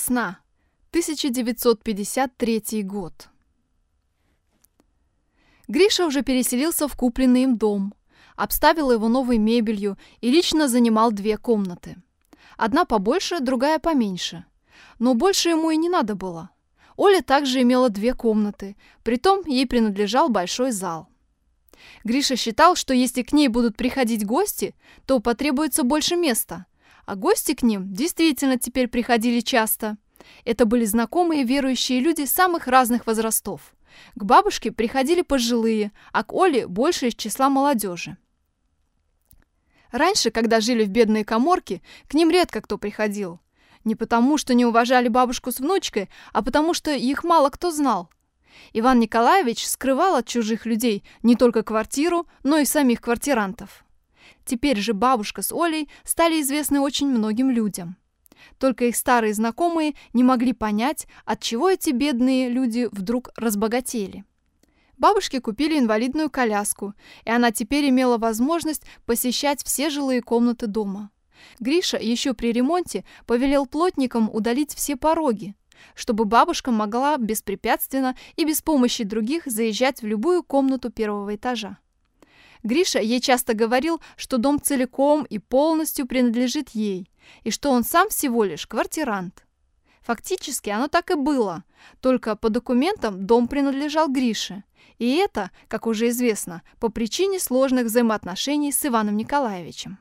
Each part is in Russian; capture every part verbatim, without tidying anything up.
Весна. тысяча девятьсот пятьдесят третий год. Гриша уже переселился в купленный им дом, обставил его новой мебелью и лично занимал две комнаты. Одна побольше, другая поменьше. Но больше ему и не надо было. Оля также имела две комнаты, притом ей принадлежал большой зал. Гриша считал, что если к ней будут приходить гости, то потребуется больше места. А гости к ним действительно теперь приходили часто. Это были знакомые верующие люди самых разных возрастов. К бабушке приходили пожилые, а к Оле больше из числа молодежи. Раньше, когда жили в бедной каморке, к ним редко кто приходил. Не потому, что не уважали бабушку с внучкой, а потому, что их мало кто знал. Иван Николаевич скрывал от чужих людей не только квартиру, но и самих квартирантов. Теперь же бабушка с Олей стали известны очень многим людям. Только их старые знакомые не могли понять, отчего эти бедные люди вдруг разбогатели. Бабушке купили инвалидную коляску, и она теперь имела возможность посещать все жилые комнаты дома. Гриша еще при ремонте повелел плотникам удалить все пороги, чтобы бабушка могла беспрепятственно и без помощи других заезжать в любую комнату первого этажа. Гриша ей часто говорил, что дом целиком и полностью принадлежит ей, и что он сам всего лишь квартирант. Фактически оно так и было, только по документам дом принадлежал Грише, и это, как уже известно, по причине сложных взаимоотношений с Иваном Николаевичем.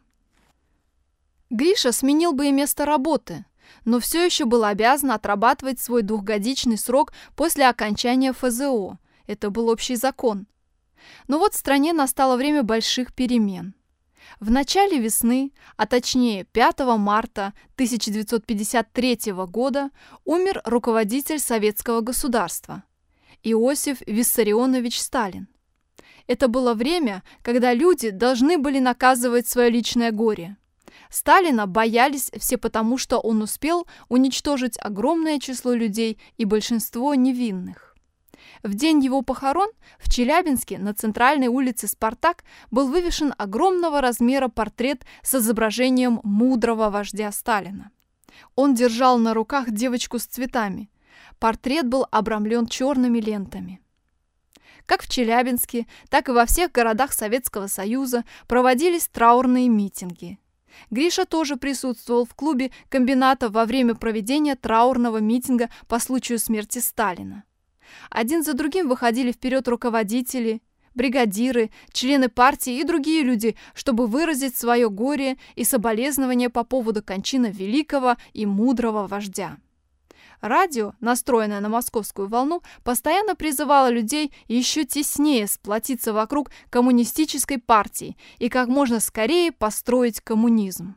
Гриша сменил бы и место работы, но все еще был обязан отрабатывать свой двухгодичный срок после окончания эф зэ о. Это был общий закон. Но вот в стране настало время больших перемен. В начале весны, а точнее пятого марта тысяча девятьсот пятьдесят третьего года, умер руководитель советского государства Иосиф Виссарионович Сталин. Это было время, когда люди должны были наказывать свое личное горе. Сталина боялись все потому, что он успел уничтожить огромное число людей и большинство невинных. В день его похорон в Челябинске на центральной улице Спартак был вывешен огромного размера портрет с изображением мудрого вождя Сталина. Он держал на руках девочку с цветами. Портрет был обрамлен черными лентами. Как в Челябинске, так и во всех городах Советского Союза проводились траурные митинги. Гриша тоже присутствовал в клубе комбината во время проведения траурного митинга по случаю смерти Сталина. Один за другим выходили вперед руководители, бригадиры, члены партии и другие люди, чтобы выразить свое горе и соболезнования по поводу кончины великого и мудрого вождя. Радио, настроенное на московскую волну, постоянно призывало людей еще теснее сплотиться вокруг коммунистической партии и как можно скорее построить коммунизм.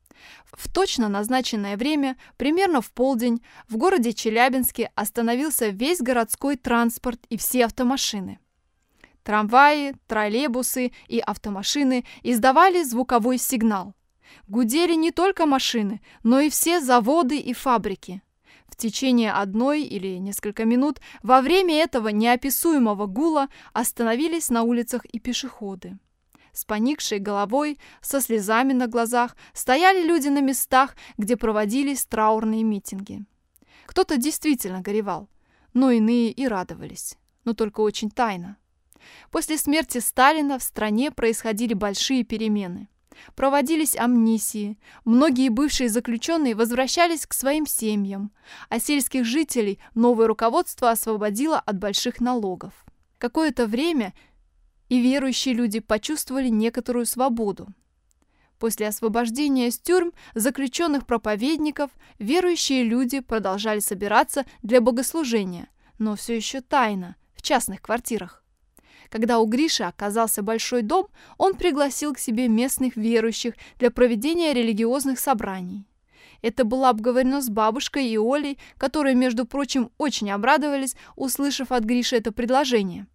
В точно назначенное время, примерно в полдень, в городе Челябинске остановился весь городской транспорт и все автомашины. Трамваи, троллейбусы и автомашины издавали звуковой сигнал. Гудели не только машины, но и все заводы и фабрики. В течение одной или несколько минут во время этого неописуемого гула остановились на улицах и пешеходы. С поникшей головой, со слезами на глазах стояли люди на местах, где проводились траурные митинги. Кто-то действительно горевал, но иные и радовались, но только очень тайно. После смерти Сталина в стране происходили большие перемены. Проводились амнистии, многие бывшие заключенные возвращались к своим семьям, а сельских жителей новое руководство освободило от больших налогов. Какое-то время и верующие люди почувствовали некоторую свободу. После освобождения из тюрьм заключенных проповедников верующие люди продолжали собираться для богослужения, но все еще тайно, в частных квартирах. Когда у Гриши оказался большой дом, он пригласил к себе местных верующих для проведения религиозных собраний. Это было обговорено с бабушкой и Олей, которые, между прочим, очень обрадовались, услышав от Гриши это предложение.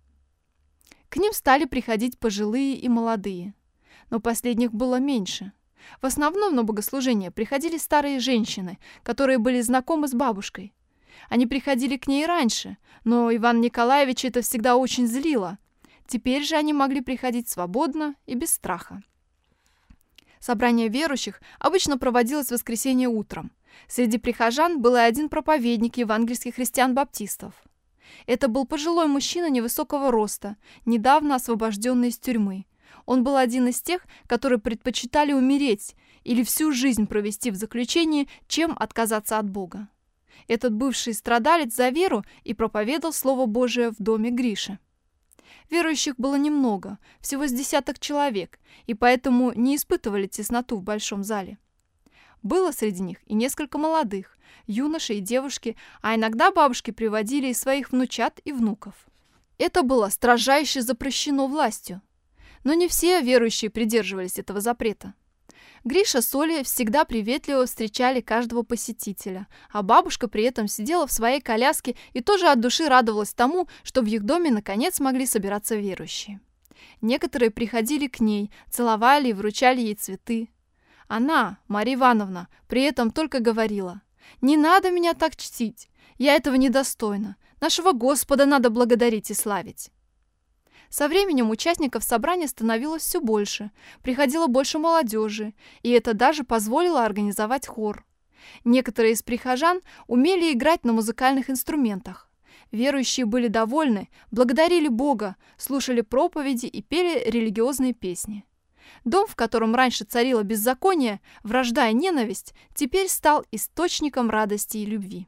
К ним стали приходить пожилые и молодые, но последних было меньше. В основном на богослужение приходили старые женщины, которые были знакомы с бабушкой. Они приходили к ней раньше, но Иван Николаевич это всегда очень злило. Теперь же они могли приходить свободно и без страха. Собрание верующих обычно проводилось в воскресенье утром. Среди прихожан был и один проповедник евангельских христиан-баптистов. Это был пожилой мужчина невысокого роста, недавно освобожденный из тюрьмы. Он был один из тех, которые предпочитали умереть или всю жизнь провести в заключении, чем отказаться от Бога. Этот бывший страдалец за веру и проповедовал Слово Божие в доме Гриши. Верующих было немного, всего с десяток человек, и поэтому не испытывали тесноту в большом зале. Было среди них и несколько молодых, юноши и девушки, а иногда бабушки приводили и своих внучат и внуков. Это было строжайше запрещено властью. Но не все верующие придерживались этого запрета. Гриша с Олей всегда приветливо встречали каждого посетителя, а бабушка при этом сидела в своей коляске и тоже от души радовалась тому, что в их доме наконец могли собираться верующие. Некоторые приходили к ней, целовали и вручали ей цветы. Она, Марья Ивановна, при этом только говорила: «Не надо меня так чтить, я этого недостойна, нашего Господа надо благодарить и славить». Со временем участников собрания становилось все больше, приходило больше молодежи, и это даже позволило организовать хор. Некоторые из прихожан умели играть на музыкальных инструментах. Верующие были довольны, благодарили Бога, слушали проповеди и пели религиозные песни. Дом, в котором раньше царило беззаконие, вражда и ненависть, теперь стал источником радости и любви.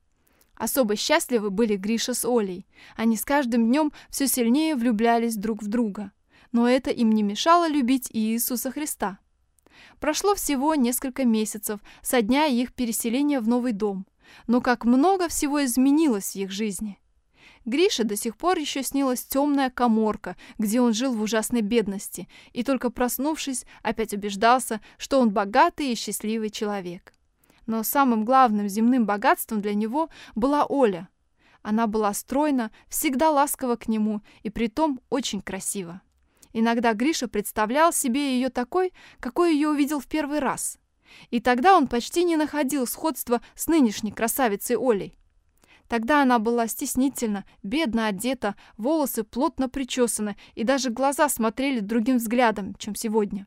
Особо счастливы были Гриша с Олей. Они с каждым днем все сильнее влюблялись друг в друга. Но это им не мешало любить и Иисуса Христа. Прошло всего несколько месяцев со дня их переселения в новый дом. Но как много всего изменилось в их жизни. Грише до сих пор еще снилась темная каморка, где он жил в ужасной бедности, и только проснувшись, опять убеждался, что он богатый и счастливый человек. Но самым главным земным богатством для него была Оля. Она была стройна, всегда ласкова к нему и притом очень красива. Иногда Гриша представлял себе ее такой, какой ее увидел в первый раз. И тогда он почти не находил сходства с нынешней красавицей Олей. Тогда она была стеснительна, бедно одета, волосы плотно причесаны, и даже глаза смотрели другим взглядом, чем сегодня.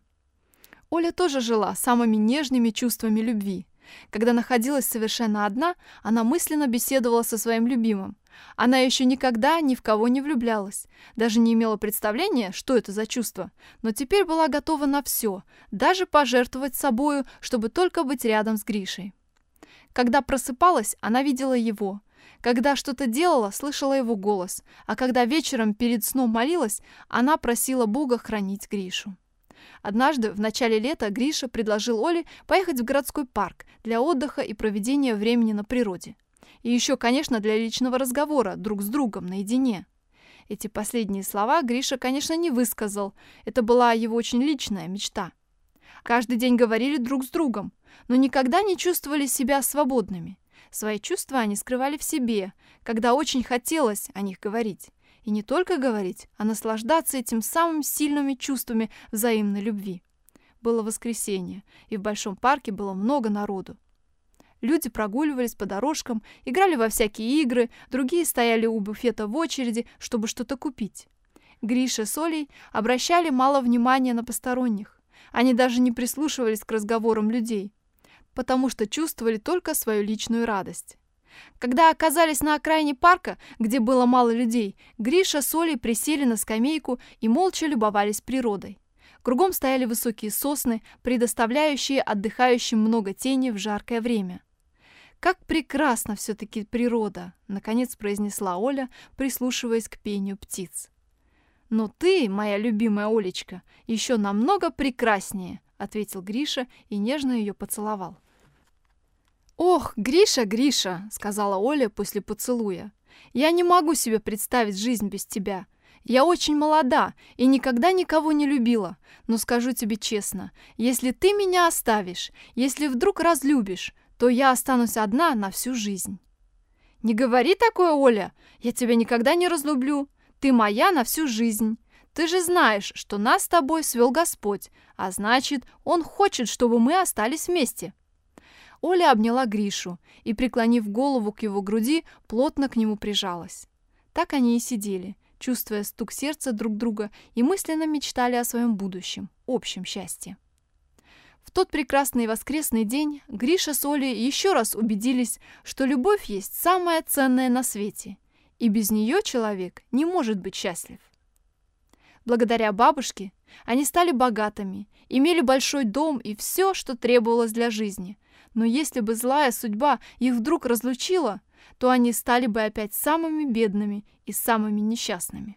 Оля тоже жила самыми нежными чувствами любви. Когда находилась совершенно одна, она мысленно беседовала со своим любимым. Она еще никогда ни в кого не влюблялась, даже не имела представления, что это за чувство, но теперь была готова на все, даже пожертвовать собою, чтобы только быть рядом с Гришей. Когда просыпалась, она видела его. Когда что-то делала, слышала его голос, а когда вечером перед сном молилась, она просила Бога хранить Гришу. Однажды, в начале лета, Гриша предложил Оле поехать в городской парк для отдыха и проведения времени на природе. И еще, конечно, для личного разговора друг с другом наедине. Эти последние слова Гриша, конечно, не высказал. Это была его очень личная мечта. Каждый день говорили друг с другом, но никогда не чувствовали себя свободными. Свои чувства они скрывали в себе, когда очень хотелось о них говорить. И не только говорить, а наслаждаться этим самыми сильными чувствами взаимной любви. Было воскресенье, и в большом парке было много народу. Люди прогуливались по дорожкам, играли во всякие игры, другие стояли у буфета в очереди, чтобы что-то купить. Гриша с Олей обращали мало внимания на посторонних. Они даже не прислушивались к разговорам людей, потому что чувствовали только свою личную радость. Когда оказались на окраине парка, где было мало людей, Гриша с Олей присели на скамейку и молча любовались природой. Кругом стояли высокие сосны, предоставляющие отдыхающим много тени в жаркое время. «Как прекрасна все-таки природа!» — наконец произнесла Оля, прислушиваясь к пению птиц. «Но ты, моя любимая Олечка, еще намного прекраснее!» — ответил Гриша и нежно ее поцеловал. «Ох, Гриша, Гриша!» — сказала Оля после поцелуя. «Я не могу себе представить жизнь без тебя. Я очень молода и никогда никого не любила. Но скажу тебе честно, если ты меня оставишь, если вдруг разлюбишь, то я останусь одна на всю жизнь». «Не говори такое, Оля! Я тебя никогда не разлюблю. Ты моя на всю жизнь. Ты же знаешь, что нас с тобой свел Господь, а значит, Он хочет, чтобы мы остались вместе». Оля обняла Гришу и, преклонив голову к его груди, плотно к нему прижалась. Так они и сидели, чувствуя стук сердца друг друга, и мысленно мечтали о своем будущем, общем счастье. В тот прекрасный воскресный день Гриша с Олей еще раз убедились, что любовь есть самое ценное на свете, и без нее человек не может быть счастлив. Благодаря бабушке они стали богатыми, имели большой дом и все, что требовалось для жизни. Но если бы злая судьба их вдруг разлучила, то они стали бы опять самыми бедными и самыми несчастными.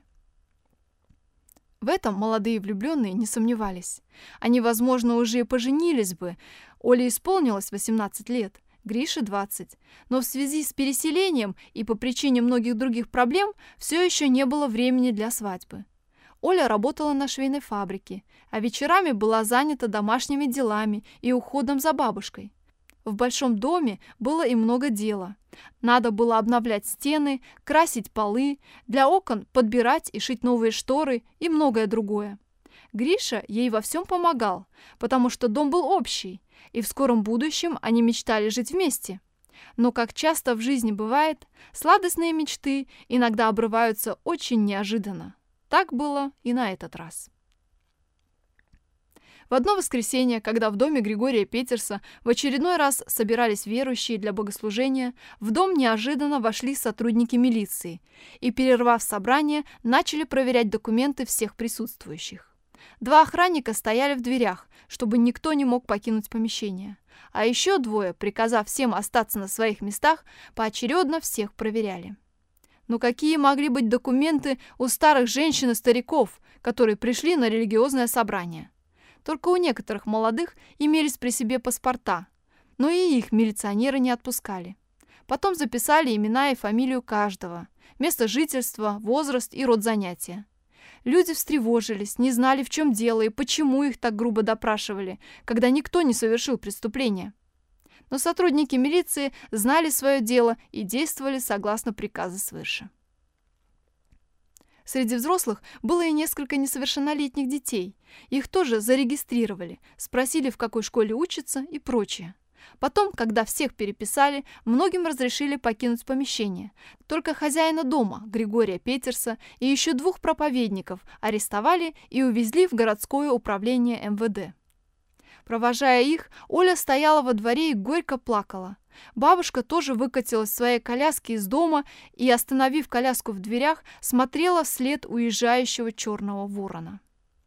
В этом молодые влюбленные не сомневались. Они, возможно, уже и поженились бы. Оле исполнилось восемнадцать лет, Грише двадцать. Но в связи с переселением и по причине многих других проблем все еще не было времени для свадьбы. Оля работала на швейной фабрике, а вечерами была занята домашними делами и уходом за бабушкой. В большом доме было и много дела. Надо было обновлять стены, красить полы, для окон подбирать и шить новые шторы и многое другое. Гриша ей во всем помогал, потому что дом был общий, и в скором будущем они мечтали жить вместе. Но, как часто в жизни бывает, сладостные мечты иногда обрываются очень неожиданно. Так было и на этот раз. В одно воскресенье, когда в доме Григория Петерса в очередной раз собирались верующие для богослужения, в дом неожиданно вошли сотрудники милиции и, перервав собрание, начали проверять документы всех присутствующих. Два охранника стояли в дверях, чтобы никто не мог покинуть помещение, а еще двое, приказав всем остаться на своих местах, поочередно всех проверяли. Но какие могли быть документы у старых женщин и стариков, которые пришли на религиозное собрание? Только у некоторых молодых имелись при себе паспорта, но и их милиционеры не отпускали. Потом записали имена и фамилию каждого, место жительства, возраст и род занятия. Люди встревожились, не знали, в чем дело и почему их так грубо допрашивали, когда никто не совершил преступления. Но сотрудники милиции знали свое дело и действовали согласно приказу свыше. Среди взрослых было и несколько несовершеннолетних детей. Их тоже зарегистрировали, спросили, в какой школе учатся и прочее. Потом, когда всех переписали, многим разрешили покинуть помещение. Только хозяина дома, Григория Петерса, и еще двух проповедников арестовали и увезли в городское управление эм вэ дэ. Провожая их, Оля стояла во дворе и горько плакала. Бабушка тоже выкатилась в своей коляске из дома и, остановив коляску в дверях, смотрела вслед уезжающего черного ворона.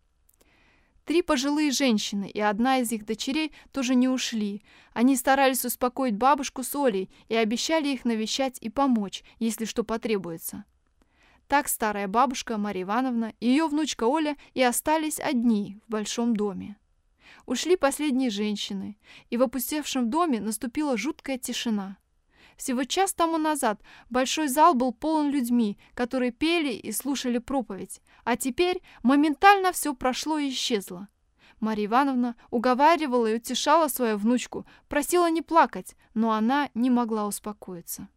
Три пожилые женщины и одна из их дочерей тоже не ушли. Они старались успокоить бабушку с Олей и обещали их навещать и помочь, если что потребуется. Так старая бабушка Марья Ивановна и ее внучка Оля и остались одни в большом доме. Ушли последние женщины, и в опустевшем доме наступила жуткая тишина. Всего час тому назад большой зал был полон людьми, которые пели и слушали проповедь, а теперь моментально все прошло и исчезло. Марья Ивановна уговаривала и утешала свою внучку, просила не плакать, но она не могла успокоиться.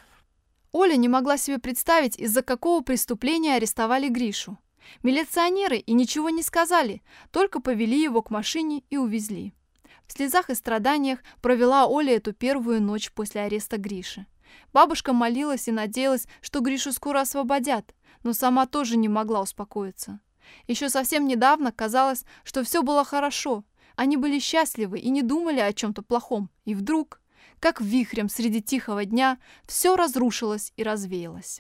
Оля не могла себе представить, из-за какого преступления арестовали Гришу. Милиционеры и ничего не сказали, только повели его к машине и увезли. В слезах и страданиях провела Оля эту первую ночь после ареста Гриши. Бабушка молилась и надеялась, что Гришу скоро освободят, но сама тоже не могла успокоиться. Еще совсем недавно казалось, что все было хорошо, они были счастливы и не думали о чем-то плохом, и вдруг, как вихрем среди тихого дня, все разрушилось и развеялось.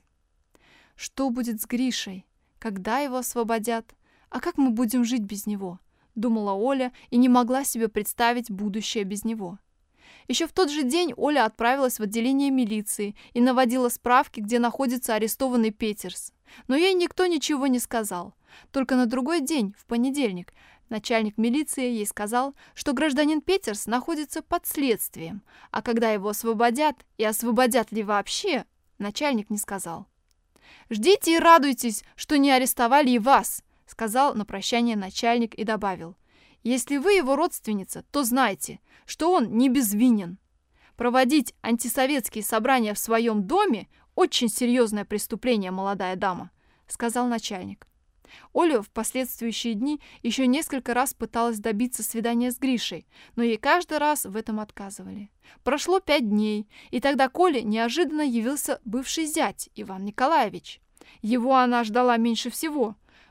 Что будет с Гришей? Когда его освободят? А как мы будем жить без него? Думала Оля и не могла себе представить будущее без него. Еще в тот же день Оля отправилась в отделение милиции и наводила справки, где находится арестованный Петерс. Но ей никто ничего не сказал. Только на другой день, в понедельник, начальник милиции ей сказал, что гражданин Петерс находится под следствием, а когда его освободят и освободят ли вообще, начальник не сказал. «Ждите и радуйтесь, что не арестовали и вас», — сказал на прощание начальник и добавил. «Если вы его родственница, то знайте, что он не безвинен. Проводить антисоветские собрания в своем доме — очень серьезное преступление, молодая дама», — сказал начальник. Оля в последующие дни еще несколько раз пыталась добиться свидания с Гришей, но ей каждый раз в этом отказывали. Прошло пять дней, и тогда к Оле неожиданно явился бывший зять Иван Николаевич. Его она ждала меньше всего,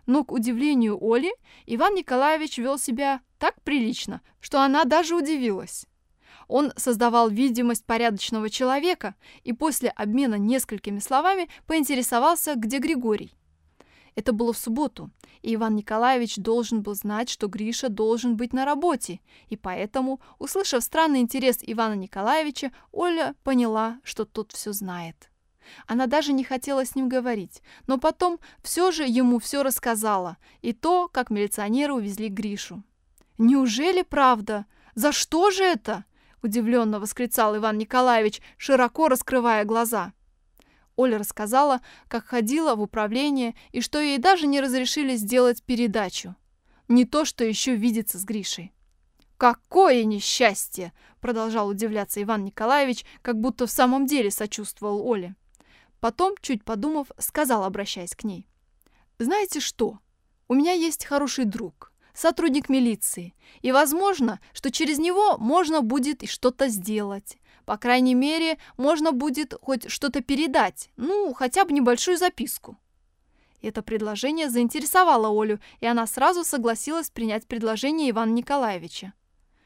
Но, к удивлению Оли, Иван Николаевич вел себя так прилично, что она даже удивилась. Он создавал видимость порядочного человека и после обмена несколькими словами поинтересовался, где Григорий. Это было в субботу, и Иван Николаевич должен был знать, что Гриша должен быть на работе, и поэтому, услышав странный интерес Ивана Николаевича, Оля поняла, что тот все знает. Она даже не хотела с ним говорить, но потом все же ему все рассказала, и то, как милиционеры увезли Гришу. «Неужели правда? За что же это?» – удивленно восклицал Иван Николаевич, широко раскрывая глаза. Оля рассказала, как ходила в управление и что ей даже не разрешили сделать передачу. Не то, что еще видеться с Гришей. «Какое несчастье!» – продолжал удивляться Иван Николаевич, как будто в самом деле сочувствовал Оле. Потом, чуть подумав, сказал, обращаясь к ней. «Знаете что? У меня есть хороший друг, сотрудник милиции, и возможно, что через него можно будет и что-то сделать. По крайней мере, можно будет хоть что-то передать, ну, хотя бы небольшую записку». Это предложение заинтересовало Олю, и она сразу согласилась принять предложение Ивана Николаевича.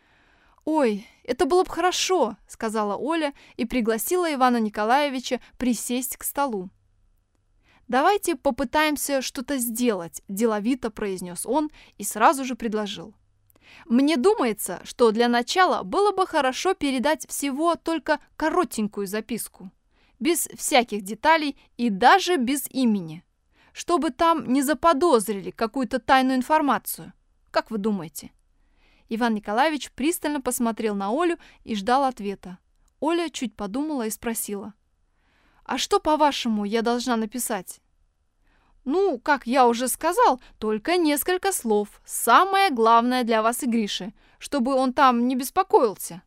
«Ой, это было бы хорошо», — сказала Оля и пригласила Ивана Николаевича присесть к столу. «Давайте попытаемся что-то сделать», — деловито произнес он и сразу же предложил. «Мне думается, что для начала было бы хорошо передать всего только коротенькую записку, без всяких деталей и даже без имени, чтобы там не заподозрили какую-то тайную информацию. Как вы думаете?» Иван Николаевич пристально посмотрел на Олю и ждал ответа. Оля чуть подумала и спросила. «А что, по-вашему, я должна написать?» «Ну, как я уже сказал, только несколько слов. Самое главное для вас и Гриши, чтобы он там не беспокоился».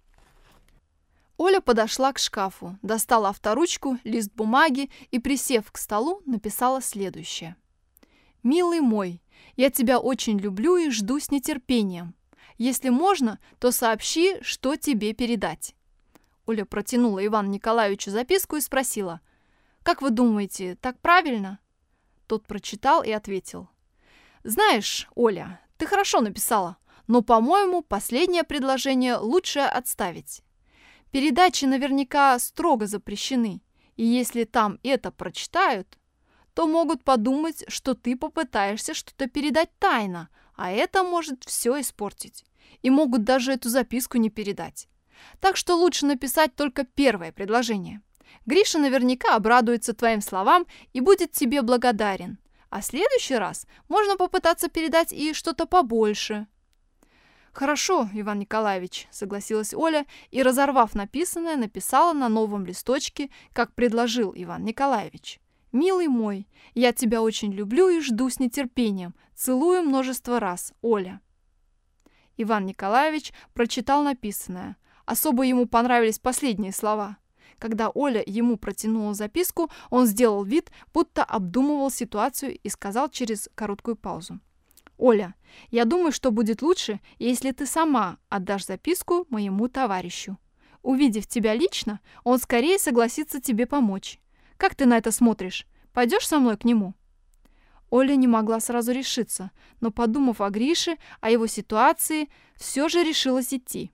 Оля подошла к шкафу, достала авторучку, лист бумаги и, присев к столу, написала следующее. «Милый мой, я тебя очень люблю и жду с нетерпением. Если можно, то сообщи, что тебе передать». Оля протянула Ивану Николаевичу записку и спросила. «Как вы думаете, так правильно?» Тот прочитал и ответил. «Знаешь, Оля, ты хорошо написала, но, по-моему, последнее предложение лучше отставить. Передачи наверняка строго запрещены, и если там это прочитают, то могут подумать, что ты попытаешься что-то передать тайно, а это может все испортить. И могут даже эту записку не передать. Так что лучше написать только первое предложение. Гриша наверняка обрадуется твоим словам и будет тебе благодарен. А в следующий раз можно попытаться передать и что-то побольше». «Хорошо, Иван Николаевич», — согласилась Оля и, разорвав написанное, написала на новом листочке, как предложил Иван Николаевич. «Милый мой, я тебя очень люблю и жду с нетерпением. Целую множество раз, Оля». Иван Николаевич прочитал написанное. Особо ему понравились последние слова. Когда Оля ему протянула записку, он сделал вид, будто обдумывал ситуацию и сказал через короткую паузу. «Оля, я думаю, что будет лучше, если ты сама отдашь записку моему товарищу. Увидев тебя лично, он скорее согласится тебе помочь. Как ты на это смотришь? Пойдешь со мной к нему?» Оля не могла сразу решиться, но, подумав о Грише, о его ситуации, все же решилась идти.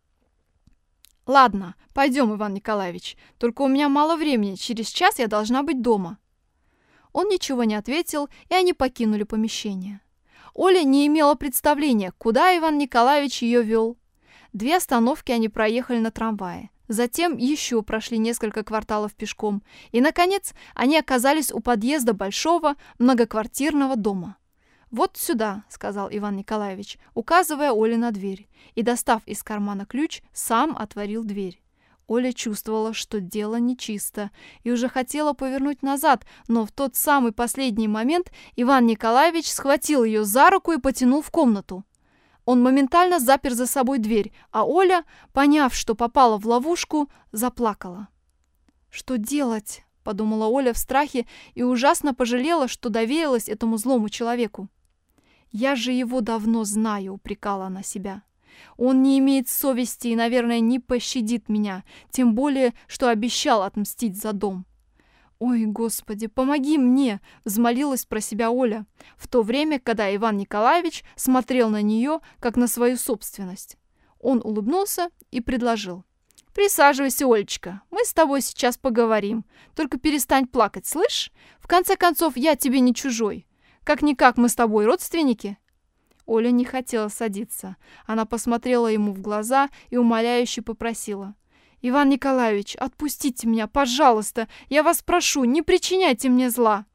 «Ладно, пойдем, Иван Николаевич, только у меня мало времени, через час я должна быть дома». Он ничего не ответил, и они покинули помещение. Оля не имела представления, куда Иван Николаевич ее вел. Две остановки они проехали на трамвае. Затем еще прошли несколько кварталов пешком, и, наконец, они оказались у подъезда большого многоквартирного дома. «Вот сюда», — сказал Иван Николаевич, указывая Оле на дверь, и, достав из кармана ключ, сам отворил дверь. Оля чувствовала, что дело нечисто, и уже хотела повернуть назад, но в тот самый последний момент Иван Николаевич схватил ее за руку и потянул в комнату. Он моментально запер за собой дверь, а Оля, поняв, что попала в ловушку, заплакала. «Что делать?» — подумала Оля в страхе и ужасно пожалела, что доверилась этому злому человеку. «Я же его давно знаю», — упрекала она себя. «Он не имеет совести и, наверное, не пощадит меня, тем более, что обещал отмстить за дом». «Ой, Господи, помоги мне!» – взмолилась про себя Оля, в то время, когда Иван Николаевич смотрел на нее, как на свою собственность. Он улыбнулся и предложил: «Присаживайся, Олечка, мы с тобой сейчас поговорим. Только перестань плакать, слышь? В конце концов, я тебе не чужой. Как-никак мы с тобой родственники». Оля не хотела садиться. Она посмотрела ему в глаза и умоляюще попросила: «Иван Николаевич, отпустите меня, пожалуйста. Я вас прошу, не причиняйте мне зла».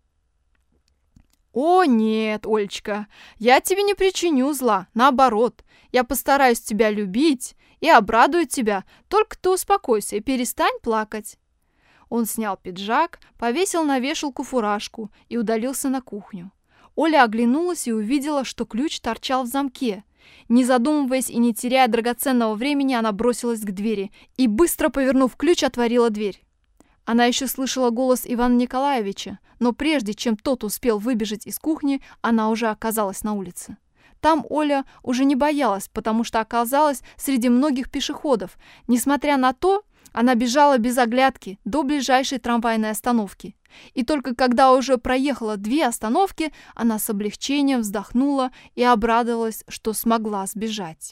«О, нет, Олечка, я тебе не причиню зла. Наоборот, я постараюсь тебя любить и обрадую тебя. Только ты успокойся и перестань плакать». Он снял пиджак, повесил на вешалку фуражку и удалился на кухню. Оля оглянулась и увидела, что ключ торчал в замке. Не задумываясь и не теряя драгоценного времени, она бросилась к двери и, быстро повернув ключ, отворила дверь. Она еще слышала голос Ивана Николаевича, но прежде чем тот успел выбежать из кухни, она уже оказалась на улице. Там Оля уже не боялась, потому что оказалась среди многих пешеходов. Несмотря на то, она бежала без оглядки до ближайшей трамвайной остановки. И только когда уже проехала две остановки, она с облегчением вздохнула и обрадовалась, что смогла сбежать.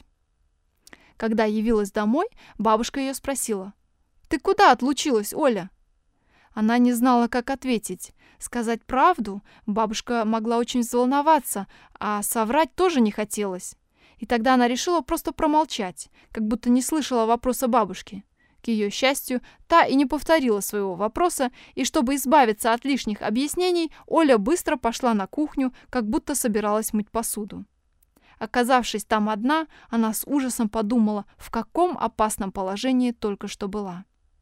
Когда явилась домой, бабушка ее спросила: «Ты куда отлучилась, Оля?» Она не знала, как ответить. Сказать правду бабушка могла очень взволноваться, а соврать тоже не хотелось. И тогда она решила просто промолчать, как будто не слышала вопроса бабушки. К ее счастью, та и не повторила своего вопроса, и чтобы избавиться от лишних объяснений, Оля быстро пошла на кухню, как будто собиралась мыть посуду. Оказавшись там одна, она с ужасом подумала, в каком опасном положении только что была.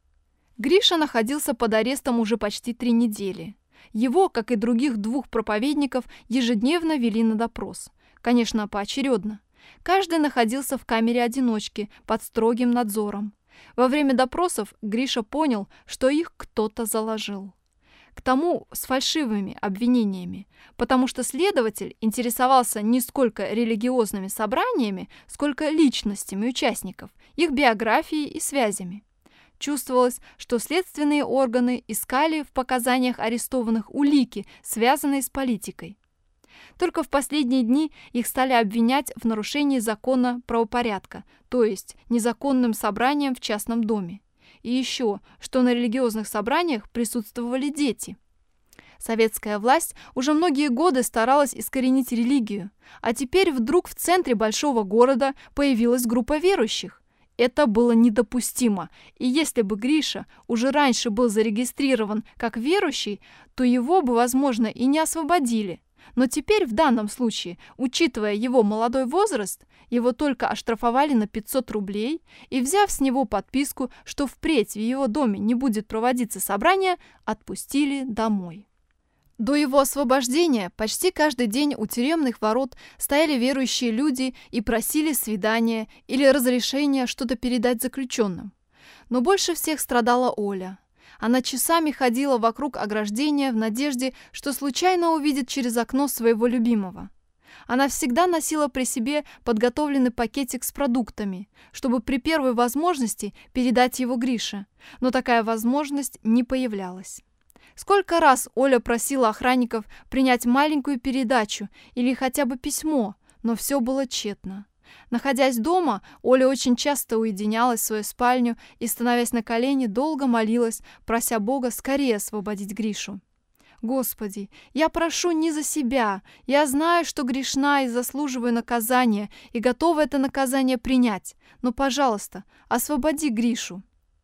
Гриша находился под арестом уже почти три недели. Его, как и других двух проповедников, ежедневно вели на допрос. Конечно, поочередно. Каждый находился в камере-одиночке под строгим надзором. Во время допросов Гриша понял, что их кто-то заложил. К тому с фальшивыми обвинениями, потому что следователь интересовался не сколько религиозными собраниями, сколько личностями участников, их биографией и связями. Чувствовалось, что следственные органы искали в показаниях арестованных улики, связанные с политикой. Только в последние дни их стали обвинять в нарушении закона правопорядка, то есть незаконным собранием в частном доме. И еще, что на религиозных собраниях присутствовали дети. Советская власть уже многие годы старалась искоренить религию, а теперь вдруг в центре большого города появилась группа верующих. Это было недопустимо, и если бы Гриша уже раньше был зарегистрирован как верующий, то его бы, возможно, и не освободили. Но теперь в данном случае, учитывая его молодой возраст, его только оштрафовали на пятьсот рублей и, взяв с него подписку, что впредь в его доме не будет проводиться собрание, отпустили домой. До его освобождения почти каждый день у тюремных ворот стояли верующие люди и просили свидания или разрешения что-то передать заключенным. Но больше всех страдала Оля. Она часами ходила вокруг ограждения в надежде, что случайно увидит через окно своего любимого. Она всегда носила при себе подготовленный пакетик с продуктами, чтобы при первой возможности передать его Грише, но такая возможность не появлялась. Сколько раз Оля просила охранников принять маленькую передачу или хотя бы письмо, но все было тщетно. Находясь дома, Оля очень часто уединялась в свою спальню и, становясь на колени, долго молилась, прося Бога скорее освободить Гришу. «Господи, я прошу не за себя. Я знаю, что грешна и заслуживаю наказания, и готова это наказание принять. Но, пожалуйста, освободи Гришу».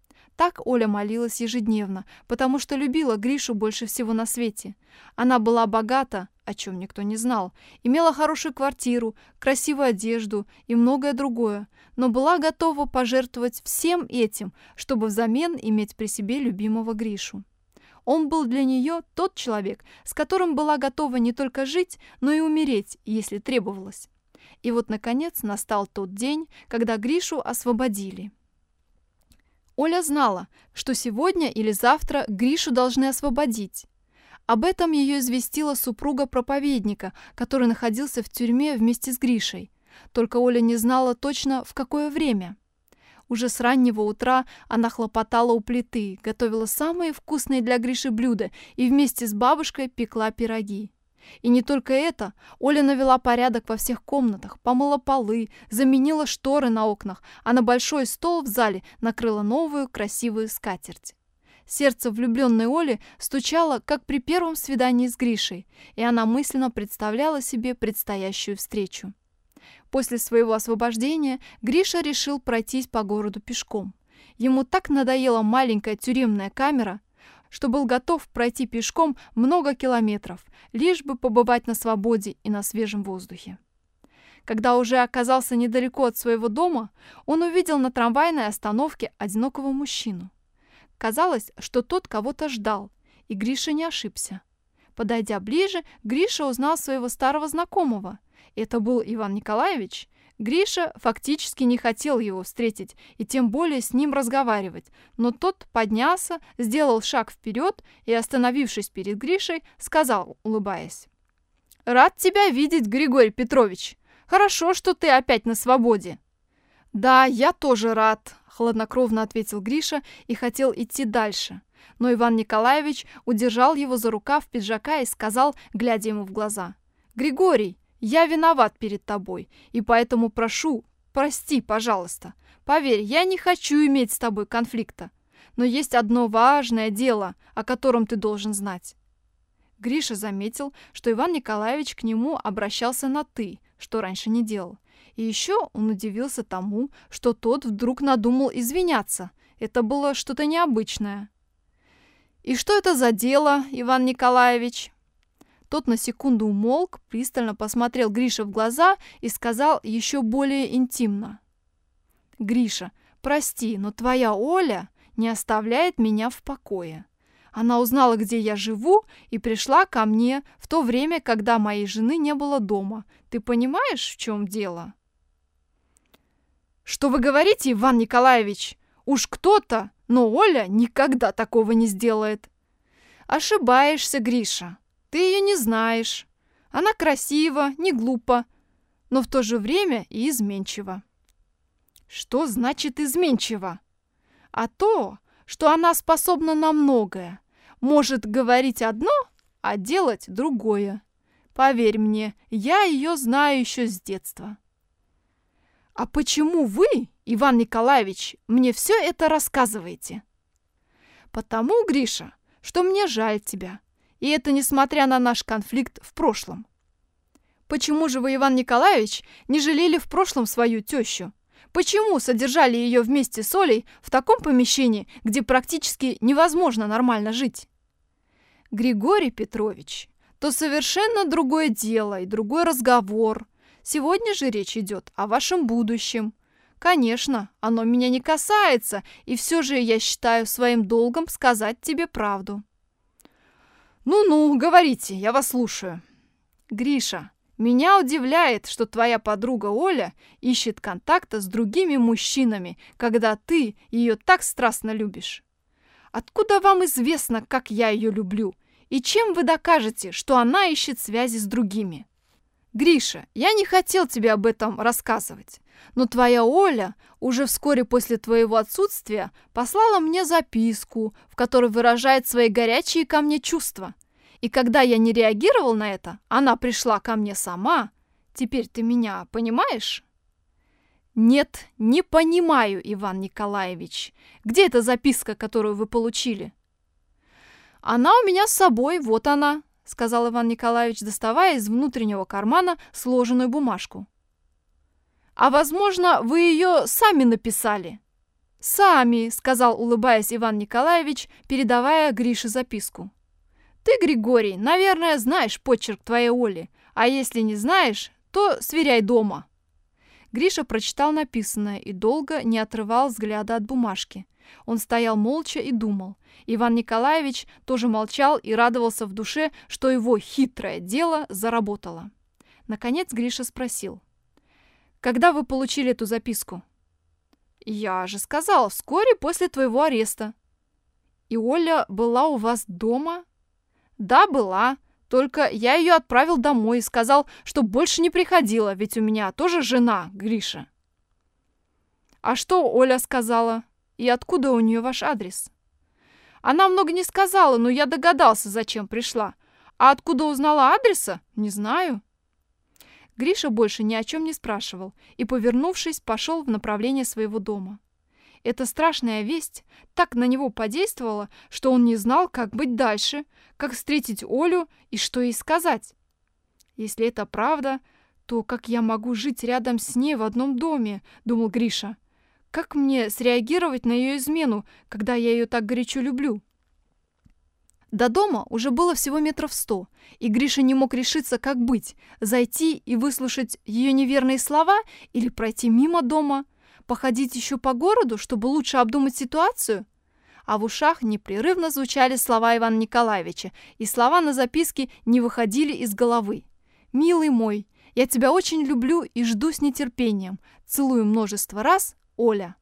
Так Оля молилась ежедневно, потому что любила Гришу больше всего на свете. Она была богата, о чем никто не знал, имела хорошую квартиру, красивую одежду и многое другое, но была готова пожертвовать всем этим, чтобы взамен иметь при себе любимого Гришу. Он был для нее тот человек, с которым была готова не только жить, но и умереть, если требовалось. И вот, наконец, настал тот день, когда Гришу освободили. Оля знала, что сегодня или завтра Гришу должны освободить. Об этом ее известила супруга проповедника, который находился в тюрьме вместе с Гришей. Только Оля не знала точно, в какое время. Уже с раннего утра она хлопотала у плиты, готовила самые вкусные для Гриши блюда и вместе с бабушкой пекла пироги. И не только это, Оля навела порядок во всех комнатах, помыла полы, заменила шторы на окнах, а на большой стол в зале накрыла новую красивую скатерть. Сердце влюбленной Оли стучало, как при первом свидании с Гришей, и она мысленно представляла себе предстоящую встречу. После своего освобождения Гриша решил пройтись по городу пешком. Ему так надоела маленькая тюремная камера, что был готов пройти пешком много километров, лишь бы побывать на свободе и на свежем воздухе. Когда уже оказался недалеко от своего дома, он увидел на трамвайной остановке одинокого мужчину. Казалось, что тот кого-то ждал, и Гриша не ошибся. Подойдя ближе, Гриша узнал своего старого знакомого. Это был Иван Николаевич. Гриша фактически не хотел его встретить и тем более с ним разговаривать, но тот поднялся, сделал шаг вперед и, остановившись перед Гришей, сказал, улыбаясь: «Рад тебя видеть, Григорий Петрович. Хорошо, что ты опять на свободе». «Да, я тоже рад», — хладнокровно ответил Гриша и хотел идти дальше. Но Иван Николаевич удержал его за рукав пиджака и сказал, глядя ему в глаза: «Григорий, я виноват перед тобой, и поэтому прошу, прости, пожалуйста. Поверь, я не хочу иметь с тобой конфликта. Но есть одно важное дело, о котором ты должен знать». Гриша заметил, что Иван Николаевич к нему обращался на «ты», что раньше не делал. И еще он удивился тому, что тот вдруг надумал извиняться. Это было что-то необычное. «И что это за дело, Иван Николаевич?» Тот на секунду умолк, пристально посмотрел Грише в глаза и сказал еще более интимно: «Гриша, прости, но твоя Оля не оставляет меня в покое. Она узнала, где я живу, и пришла ко мне в то время, когда моей жены не было дома. Ты понимаешь, в чем дело?» «Что вы говорите, Иван Николаевич? Уж кто-то, но Оля никогда такого не сделает». «Ошибаешься, Гриша. Ты ее не знаешь. Она красива, не глупа, но в то же время и изменчива». «Что значит изменчива?» «А то, что она способна на многое. Может говорить одно, а делать другое. Поверь мне, я ее знаю еще с детства». «А почему вы, Иван Николаевич, мне все это рассказываете?» «Потому, Гриша, что мне жаль тебя. И это несмотря на наш конфликт в прошлом». «Почему же вы, Иван Николаевич, не жалели в прошлом свою тещу? Почему содержали ее вместе с Олей в таком помещении, где практически невозможно нормально жить?» «Григорий Петрович, то совершенно другое дело и другой разговор. Сегодня же речь идет о вашем будущем. Конечно, оно меня не касается, и все же я считаю своим долгом сказать тебе правду». «Ну-ну, говорите, я вас слушаю». «Гриша, меня удивляет, что твоя подруга Оля ищет контакта с другими мужчинами, когда ты ее так страстно любишь. Откуда вам известно, как я ее люблю? И чем вы докажете, что она ищет связи с другими?» «Гриша, я не хотел тебе об этом рассказывать, но твоя Оля уже вскоре после твоего отсутствия послала мне записку, в которой выражает свои горячие ко мне чувства. И когда я не реагировал на это, она пришла ко мне сама. Теперь ты меня понимаешь?» «Нет, не понимаю, Иван Николаевич. Где эта записка, которую вы получили?» «Она у меня с собой, вот она», — сказал Иван Николаевич, доставая из внутреннего кармана сложенную бумажку. «А, возможно, вы ее сами написали?» «Сами», — сказал, улыбаясь, Иван Николаевич, передавая Грише записку. «Ты, Григорий, наверное, знаешь почерк твоей Оли, а если не знаешь, то сверяй дома». Гриша прочитал написанное и долго не отрывал взгляда от бумажки. Он стоял молча и думал. Иван Николаевич тоже молчал и радовался в душе, что его хитрое дело заработало. Наконец Гриша спросил: «Когда вы получили эту записку?» «Я же сказал, вскоре после твоего ареста». «И Оля была у вас дома?» «Да, была. Только я ее отправил домой и сказал, что больше не приходила, ведь у меня тоже жена, Гриша». «А что Оля сказала? И откуда у нее ваш адрес?» «Она много не сказала, но я догадался, зачем пришла. А откуда узнала адреса? Не знаю». Гриша больше ни о чем не спрашивал и, повернувшись, пошел в направлении своего дома. Эта страшная весть так на него подействовала, что он не знал, как быть дальше, как встретить Олю и что ей сказать. «Если это правда, то как я могу жить рядом с ней в одном доме?» — думал Гриша. «Как мне среагировать на ее измену, когда я ее так горячо люблю?» До дома уже было всего метров сто, и Гриша не мог решиться, как быть: зайти и выслушать ее неверные слова или пройти мимо дома, походить еще по городу, чтобы лучше обдумать ситуацию. А в ушах непрерывно звучали слова Ивана Николаевича, и слова на записке не выходили из головы. «Милый мой, я тебя очень люблю и жду с нетерпением. Целую множество раз, Оля».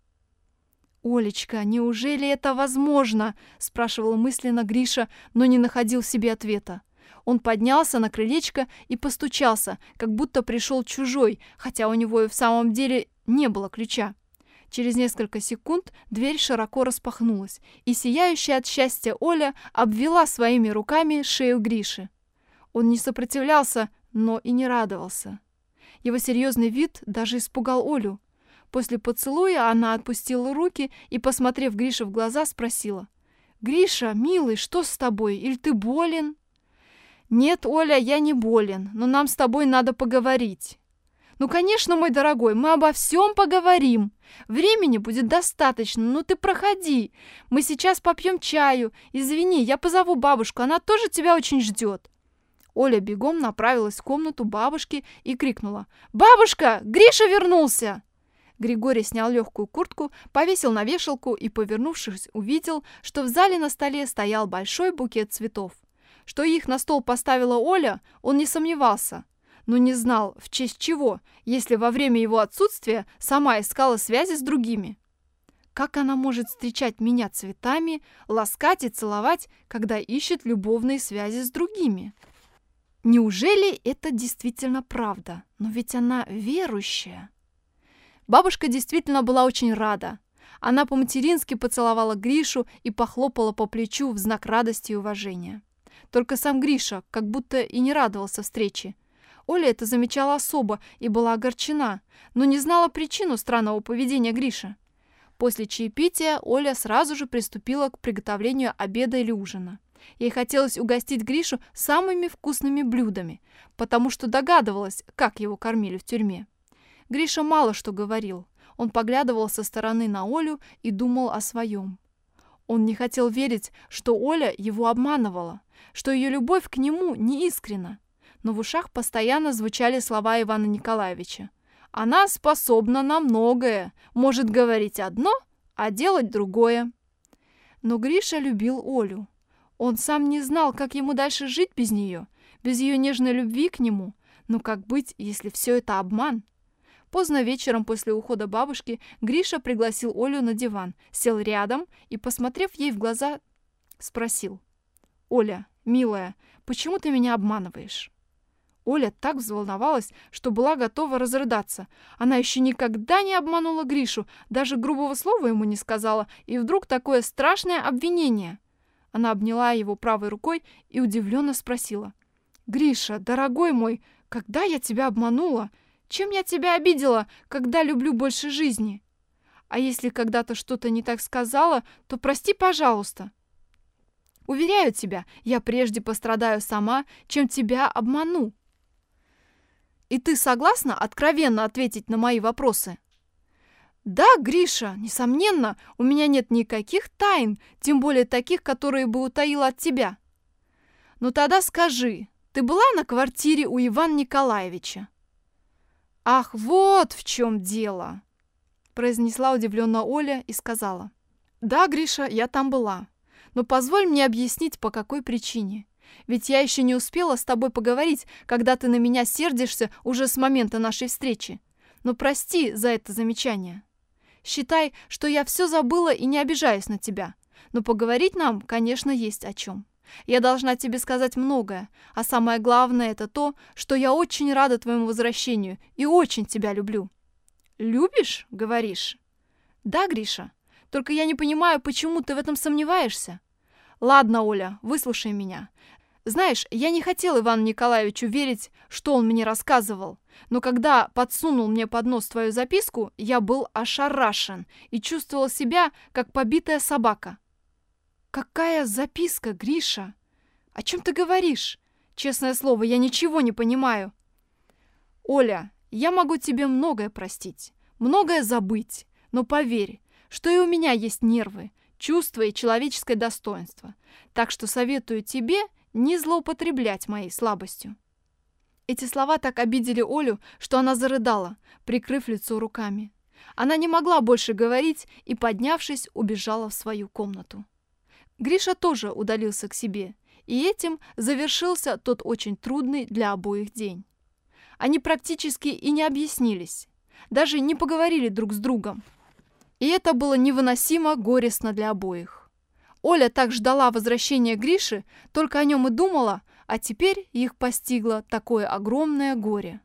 «Олечка, неужели это возможно?» – спрашивал мысленно Гриша, но не находил себе ответа. Он поднялся на крылечко и постучался, как будто пришел чужой, хотя у него и в самом деле не было ключа. Через несколько секунд дверь широко распахнулась, и сияющая от счастья Оля обвела своими руками шею Гриши. Он не сопротивлялся, но и не радовался. Его серьезный вид даже испугал Олю. После поцелуя она отпустила руки и, посмотрев Грише в глаза, спросила: «Гриша, милый, что с тобой? Или ты болен?» «Нет, Оля, я не болен, но нам с тобой надо поговорить». «Ну, конечно, мой дорогой, мы обо всем поговорим. Времени будет достаточно, ну ты проходи. Мы сейчас попьем чаю. Извини, я позову бабушку, она тоже тебя очень ждет». Оля бегом направилась в комнату бабушки и крикнула: «Бабушка, Гриша вернулся!» Григорий снял легкую куртку, повесил на вешалку и, повернувшись, увидел, что в зале на столе стоял большой букет цветов. Что их на стол поставила Оля, он не сомневался, но не знал, в честь чего, если во время его отсутствия сама искала связи с другими. Как она может встречать меня цветами, ласкать и целовать, когда ищет любовные связи с другими? Неужели это действительно правда? Но ведь она верующая. Бабушка действительно была очень рада. Она по-матерински поцеловала Гришу и похлопала по плечу в знак радости и уважения. Только сам Гриша как будто и не радовался встрече. Оля это замечала особо и была огорчена, но не знала причину странного поведения Гриши. После чаепития Оля сразу же приступила к приготовлению обеда или ужина. Ей хотелось угостить Гришу самыми вкусными блюдами, потому что догадывалась, как его кормили в тюрьме. Гриша мало что говорил. Он поглядывал со стороны на Олю и думал о своем. Он не хотел верить, что Оля его обманывала, что ее любовь к нему неискренна. Но в ушах постоянно звучали слова Ивана Николаевича. «Она способна на многое, может говорить одно, а делать другое». Но Гриша любил Олю. Он сам не знал, как ему дальше жить без нее, без ее нежной любви к нему. Но как быть, если все это обман? Поздно вечером после ухода бабушки Гриша пригласил Олю на диван, сел рядом и, посмотрев ей в глаза, спросил: «Оля, милая, почему ты меня обманываешь?» Оля так взволновалась, что была готова разрыдаться. Она еще никогда не обманула Гришу, даже грубого слова ему не сказала, и вдруг такое страшное обвинение. Она обняла его правой рукой и удивленно спросила: «Гриша, дорогой мой, когда я тебя обманула? Чем я тебя обидела, когда люблю больше жизни? А если когда-то что-то не так сказала, то прости, пожалуйста. Уверяю тебя, я прежде пострадаю сама, чем тебя обману. И ты согласна откровенно ответить на мои вопросы?» «Да, Гриша, несомненно, у меня нет никаких тайн, тем более таких, которые бы утаила от тебя. Но тогда скажи, ты была на квартире у Ивана Николаевича?» «Ах, вот в чем дело!» произнесла удивленно Оля и сказала: «Да, Гриша, я там была. Но позволь мне объяснить, по какой причине. Ведь я еще не успела с тобой поговорить, когда ты на меня сердишься уже с момента нашей встречи. Но прости за это замечание. Считай, что я все забыла и не обижаюсь на тебя. Но поговорить нам, конечно, есть о чем. Я должна тебе сказать многое, а самое главное это то, что я очень рада твоему возвращению и очень тебя люблю». «Любишь, говоришь?» Да, Гриша? Только я не понимаю, почему ты в этом сомневаешься? Ладно, Оля, выслушай меня. Знаешь, я не хотел Ивану Николаевичу верить, что он мне рассказывал. Но когда подсунул мне под нос твою записку, я был ошарашен и чувствовал себя, как побитая собака. Какая записка, Гриша? О чем ты говоришь? Честное слово, я ничего не понимаю. Оля, я могу тебе многое простить, многое забыть, но поверь, что и у меня есть нервы, чувства и человеческое достоинство. Так что советую тебе не злоупотреблять моей слабостью. Эти слова так обидели Олю, что она зарыдала, прикрыв лицо руками. Она не могла больше говорить и, поднявшись, убежала в свою комнату. Гриша тоже удалился к себе, и этим завершился тот очень трудный для обоих день. Они практически и не объяснились, даже не поговорили друг с другом. И это было невыносимо горестно для обоих. Оля так ждала возвращения Гриши, только о нем и думала, а теперь их постигло такое огромное горе.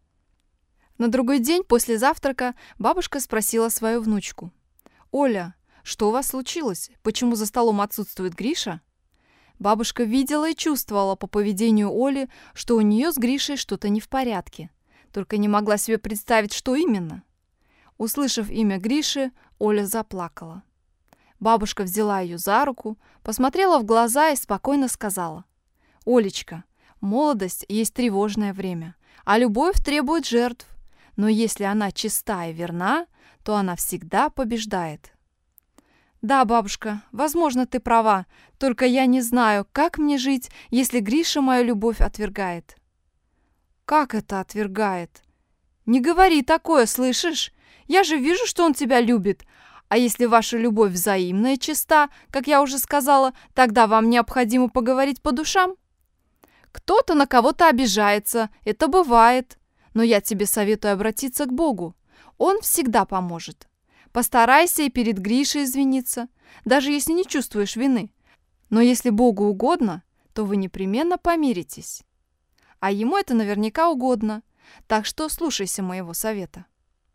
На другой день после завтрака бабушка спросила свою внучку: «Оля, что у вас случилось? Почему за столом отсутствует Гриша?» Бабушка видела и чувствовала по поведению Оли, что у нее с Гришей что-то не в порядке, только не могла себе представить, что именно. Услышав имя Гриши, Оля заплакала. Бабушка взяла ее за руку, посмотрела в глаза и спокойно сказала: «Олечка, молодость есть тревожное время, а любовь требует жертв. Но если она чиста и верна, то она всегда побеждает». «Да, бабушка, возможно, ты права, только я не знаю, как мне жить, если Гриша мою любовь отвергает». «Как это отвергает? Не говори такое, слышишь? Я же вижу, что он тебя любит. А если ваша любовь взаимная и чиста, как я уже сказала, тогда вам необходимо поговорить по душам. Кто-то на кого-то обижается, это бывает. Но я тебе советую обратиться к Богу. Он всегда поможет. Постарайся и перед Гришей извиниться, даже если не чувствуешь вины. Но если Богу угодно, то вы непременно помиритесь. А ему это наверняка угодно, так что слушайся моего совета».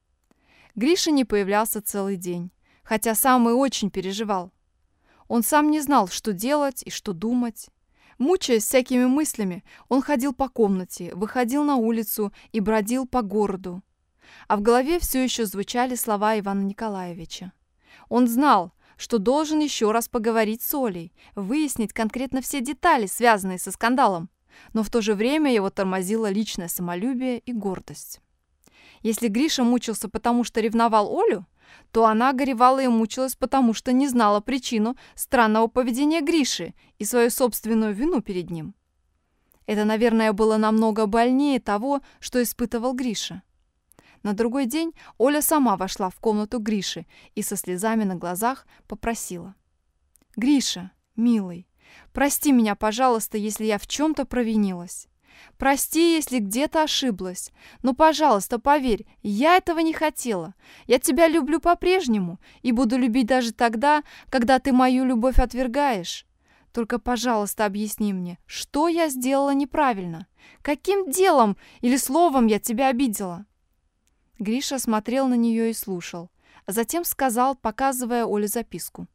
Гриша не появлялся целый день, хотя сам и очень переживал. Он сам не знал, что делать и что думать. Мучаясь всякими мыслями, он ходил по комнате, выходил на улицу и бродил по городу. А в голове все еще звучали слова Ивана Николаевича. Он знал, что должен еще раз поговорить с Олей, выяснить конкретно все детали, связанные со скандалом, но в то же время его тормозило личное самолюбие и гордость. Если Гриша мучился потому, что ревновал Олю, то она горевала и мучилась потому, что не знала причину странного поведения Гриши и свою собственную вину перед ним. Это, наверное, было намного больнее того, что испытывал Гриша. На другой день Оля сама вошла в комнату Гриши и со слезами на глазах попросила: «Гриша, милый, прости меня, пожалуйста, если я в чем-то провинилась. Прости, если где-то ошиблась. Но, пожалуйста, поверь, я этого не хотела. Я тебя люблю по-прежнему и буду любить даже тогда, когда ты мою любовь отвергаешь. Только, пожалуйста, объясни мне, что я сделала неправильно? Каким делом или словом я тебя обидела?» Гриша смотрел на нее и слушал, а затем сказал, показывая Оле записку: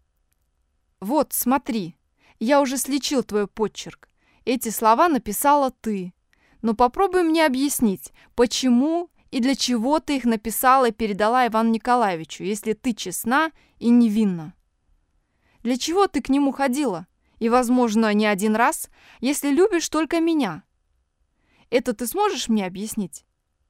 «Вот, смотри, я уже сличил твой почерк. Эти слова написала ты. Но попробуй мне объяснить, почему и для чего ты их написала и передала Ивану Николаевичу, если ты честна и невинна. Для чего ты к нему ходила? И, возможно, не один раз, если любишь только меня. Это ты сможешь мне объяснить?»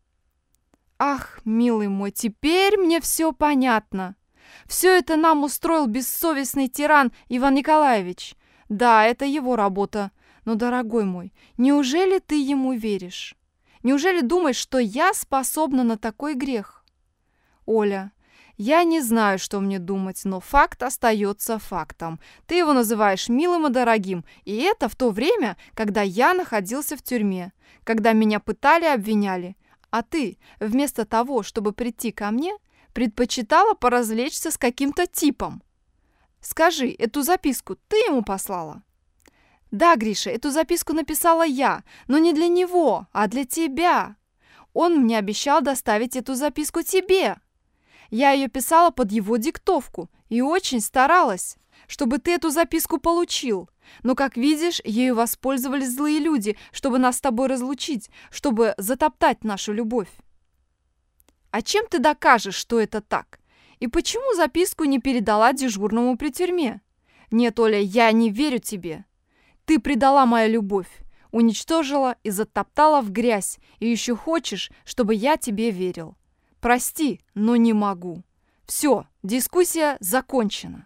«Ах, милый мой, теперь мне все понятно. Все это нам устроил бессовестный тиран Иван Николаевич. Да, это его работа. Но, дорогой мой, неужели ты ему веришь? Неужели думаешь, что я способна на такой грех? Оля, я не знаю, что мне думать, но факт остается фактом. Ты его называешь милым и дорогим, и это в то время, когда я находился в тюрьме, когда меня пытали и обвиняли. А ты, вместо того, чтобы прийти ко мне, предпочитала поразвлечься с каким-то типом. Скажи, эту записку ты ему послала?» «Да, Гриша, эту записку написала я, но не для него, а для тебя. Он мне обещал доставить эту записку тебе. Я ее писала под его диктовку и очень старалась, чтобы ты эту записку получил. Но, как видишь, ею воспользовались злые люди, чтобы нас с тобой разлучить, чтобы затоптать нашу любовь. А чем ты докажешь, что это так? И почему записку не передала дежурному при тюрьме? Нет, Оля, я не верю тебе. Ты предала мою любовь, уничтожила и затоптала в грязь, и еще хочешь, чтобы я тебе верил. Прости, но не могу. Все, дискуссия закончена.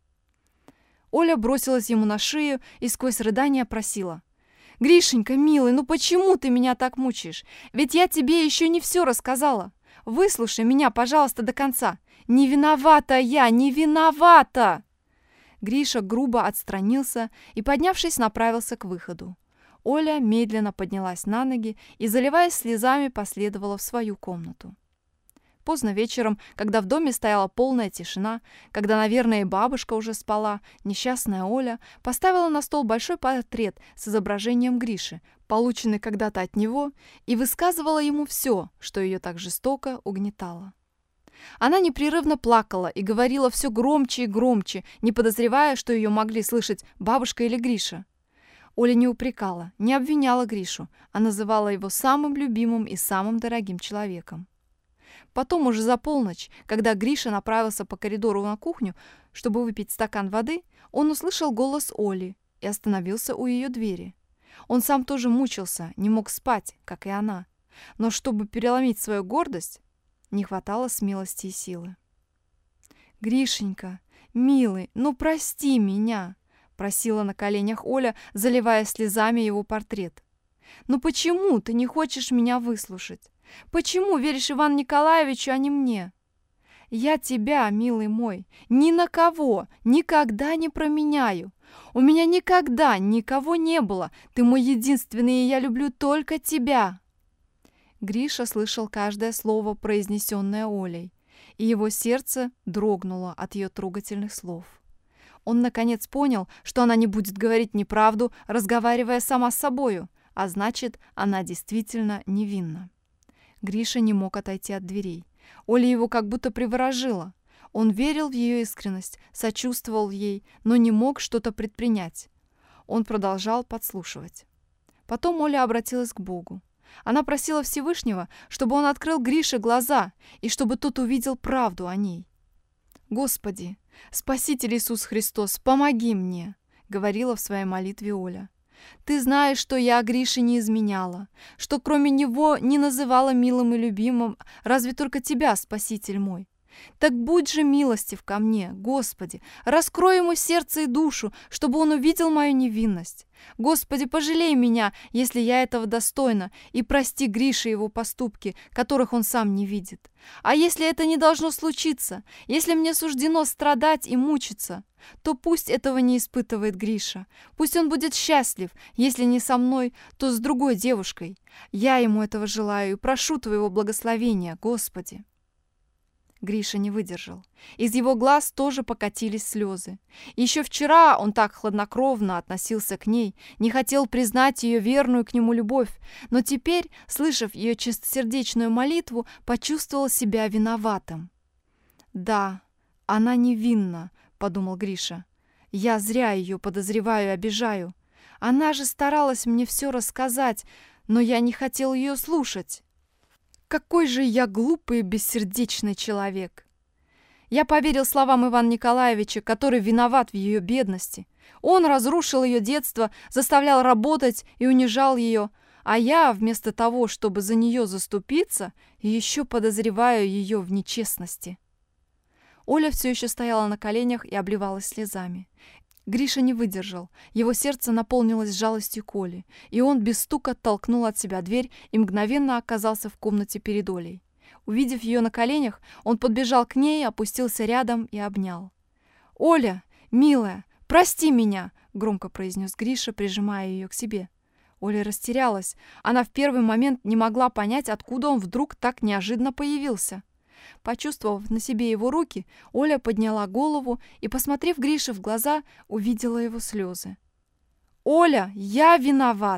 Оля бросилась ему на шею и сквозь рыдания просила. «Гришенька, милый, ну почему ты меня так мучаешь? Ведь я тебе еще не все рассказала. Выслушай меня, пожалуйста, до конца. Не виновата я, не виновата!» Гриша грубо отстранился и, поднявшись, направился к выходу. Оля медленно поднялась на ноги и, заливаясь слезами, последовала в свою комнату. Поздно вечером, когда в доме стояла полная тишина, когда, наверное, и бабушка уже спала, несчастная Оля поставила на стол большой портрет с изображением Гриши, полученный когда-то от него, и высказывала ему все, что ее так жестоко угнетало. Она непрерывно плакала и говорила все громче и громче, не подозревая, что ее могли слышать бабушка или Гриша. Оля не упрекала, не обвиняла Гришу, а называла его самым любимым и самым дорогим человеком. Потом уже за полночь, когда Гриша направился по коридору на кухню, чтобы выпить стакан воды, он услышал голос Оли и остановился у ее двери. Он сам тоже мучился, не мог спать, как и она. Но чтобы переломить свою гордость, не хватало смелости и силы. «Гришенька, милый, ну прости меня!» — просила на коленях Оля, заливая слезами его портрет. «Ну почему ты не хочешь меня выслушать? Почему веришь Ивану Николаевичу, а не мне? Я тебя, милый мой, ни на кого никогда не променяю. У меня никогда никого не было. Ты мой единственный, и я люблю только тебя». Гриша слышал каждое слово, произнесенное Олей, и его сердце дрогнуло от ее трогательных слов. Он, наконец, понял, что она не будет говорить неправду, разговаривая сама с собою, а значит, она действительно невинна. Гриша не мог отойти от дверей. Оля его как будто приворожила. Он верил в ее искренность, сочувствовал ей, но не мог что-то предпринять. Он продолжал подслушивать. Потом Оля обратилась к Богу. Она просила Всевышнего, чтобы он открыл Грише глаза и чтобы тот увидел правду о ней. «Господи, Спаситель Иисус Христос, помоги мне!» — говорила в своей молитве Оля. «Ты знаешь, что я Грише не изменяла, что кроме него не называла милым и любимым, разве только тебя, Спаситель мой. Так будь же милостив ко мне, Господи, раскрой ему сердце и душу, чтобы он увидел мою невинность. Господи, пожалей меня, если я этого достойна, и прости Грише его поступки, которых он сам не видит. А если это не должно случиться, если мне суждено страдать и мучиться, то пусть этого не испытывает Гриша. Пусть он будет счастлив, если не со мной, то с другой девушкой. Я ему этого желаю и прошу твоего благословения, Господи». Гриша не выдержал. Из его глаз тоже покатились слезы. Еще вчера он так хладнокровно относился к ней, не хотел признать ее верную к нему любовь, но теперь, слышав ее чистосердечную молитву, почувствовал себя виноватым. «Да, она невинна», — подумал Гриша. «Я зря ее подозреваю и обижаю. Она же старалась мне все рассказать, но я не хотел ее слушать. Какой же я глупый и бессердечный человек! Я поверил словам Ивана Николаевича, который виноват в ее бедности. Он разрушил ее детство, заставлял работать и унижал ее, а я, вместо того, чтобы за нее заступиться, еще подозреваю ее в нечестности». Оля все еще стояла на коленях и обливалась слезами. Гриша не выдержал. Его сердце наполнилось жалостью к Оле, и он без стука толкнул от себя дверь и мгновенно оказался в комнате перед Олей. Увидев ее на коленях, он подбежал к ней, опустился рядом и обнял. «Оля, милая, прости меня!» — громко произнес Гриша, прижимая ее к себе. Оля растерялась. Она в первый момент не могла понять, откуда он вдруг так неожиданно появился. Почувствовав на себе его руки, Оля подняла голову и, посмотрев Грише в глаза, увидела его слезы. «Оля, я виноват!» —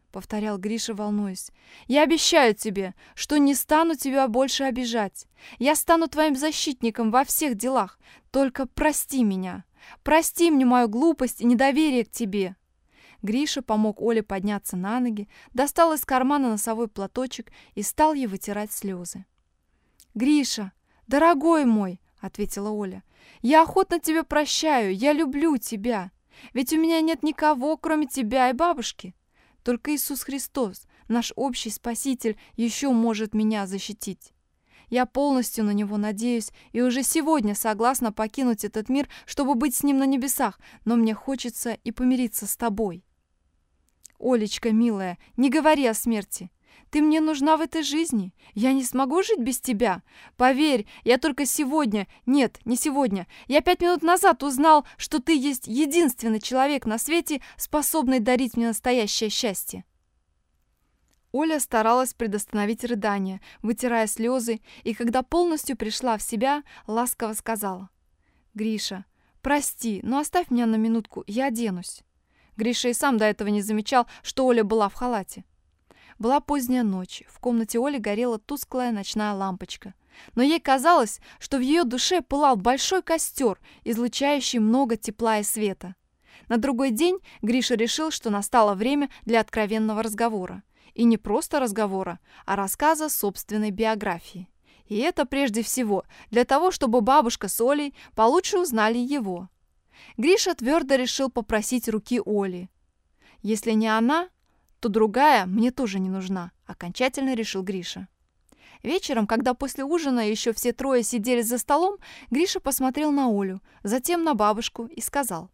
— повторял Гриша, волнуясь. «Я обещаю тебе, что не стану тебя больше обижать. Я стану твоим защитником во всех делах. Только прости меня. Прости мне мою глупость и недоверие к тебе». Гриша помог Оле подняться на ноги, достал из кармана носовой платочек и стал ей вытирать слезы. «Гриша, дорогой мой!» — ответила Оля. «Я охотно тебе прощаю, я люблю тебя. Ведь у меня нет никого, кроме тебя и бабушки. Только Иисус Христос, наш общий Спаситель, еще может меня защитить. Я полностью на Него надеюсь и уже сегодня согласна покинуть этот мир, чтобы быть с Ним на небесах, но мне хочется и помириться с тобой. Олечка, милая, не говори о смерти. Ты мне нужна в этой жизни. Я не смогу жить без тебя. Поверь, я только сегодня... Нет, не сегодня. Я пять минут назад узнал, что ты есть единственный человек на свете, способный дарить мне настоящее счастье». Оля старалась предостановить рыдания, вытирая слезы, и когда полностью пришла в себя, ласково сказала: «Гриша, прости, но оставь меня на минутку, я оденусь». Гриша и сам до этого не замечал, что Оля была в халате. Была поздняя ночь, в комнате Оли горела тусклая ночная лампочка. Но ей казалось, что в ее душе пылал большой костер, излучающий много тепла и света. На другой день Гриша решил, что настало время для откровенного разговора. И не просто разговора, а рассказа собственной биографии. И это прежде всего для того, чтобы бабушка с Олей получше узнали его. Гриша твердо решил попросить руки Оли. «Если не она, то другая мне тоже не нужна», — окончательно решил Гриша. Вечером, когда после ужина еще все трое сидели за столом, Гриша посмотрел на Олю, затем на бабушку и сказал: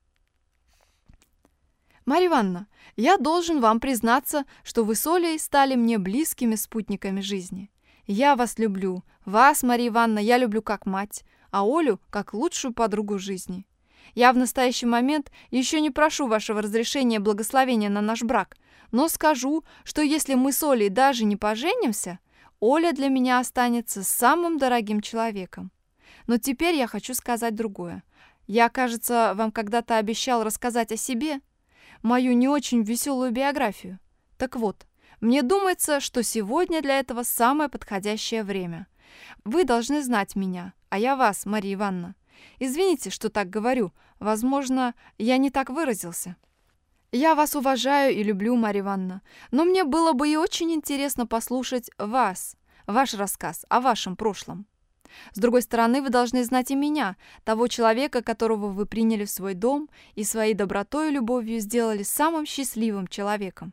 «Марья Ивановна, я должен вам признаться, что вы с Олей стали мне близкими спутниками жизни. Я вас люблю, вас, Марья Ивановна, я люблю как мать, а Олю как лучшую подругу жизни. Я в настоящий момент еще не прошу вашего разрешения и благословения на наш брак, но скажу, что если мы с Олей даже не поженимся, Оля для меня останется самым дорогим человеком. Но теперь я хочу сказать другое. Я, кажется, вам когда-то обещал рассказать о себе, мою не очень веселую биографию. Так вот, мне думается, что сегодня для этого самое подходящее время. Вы должны знать меня, а я вас, Марья Ивановна. Извините, что так говорю. Возможно, я не так выразился. Я вас уважаю и люблю, Марья Ивановна, но мне было бы и очень интересно послушать вас, ваш рассказ о вашем прошлом. С другой стороны, вы должны знать и меня, того человека, которого вы приняли в свой дом и своей добротой и любовью сделали самым счастливым человеком.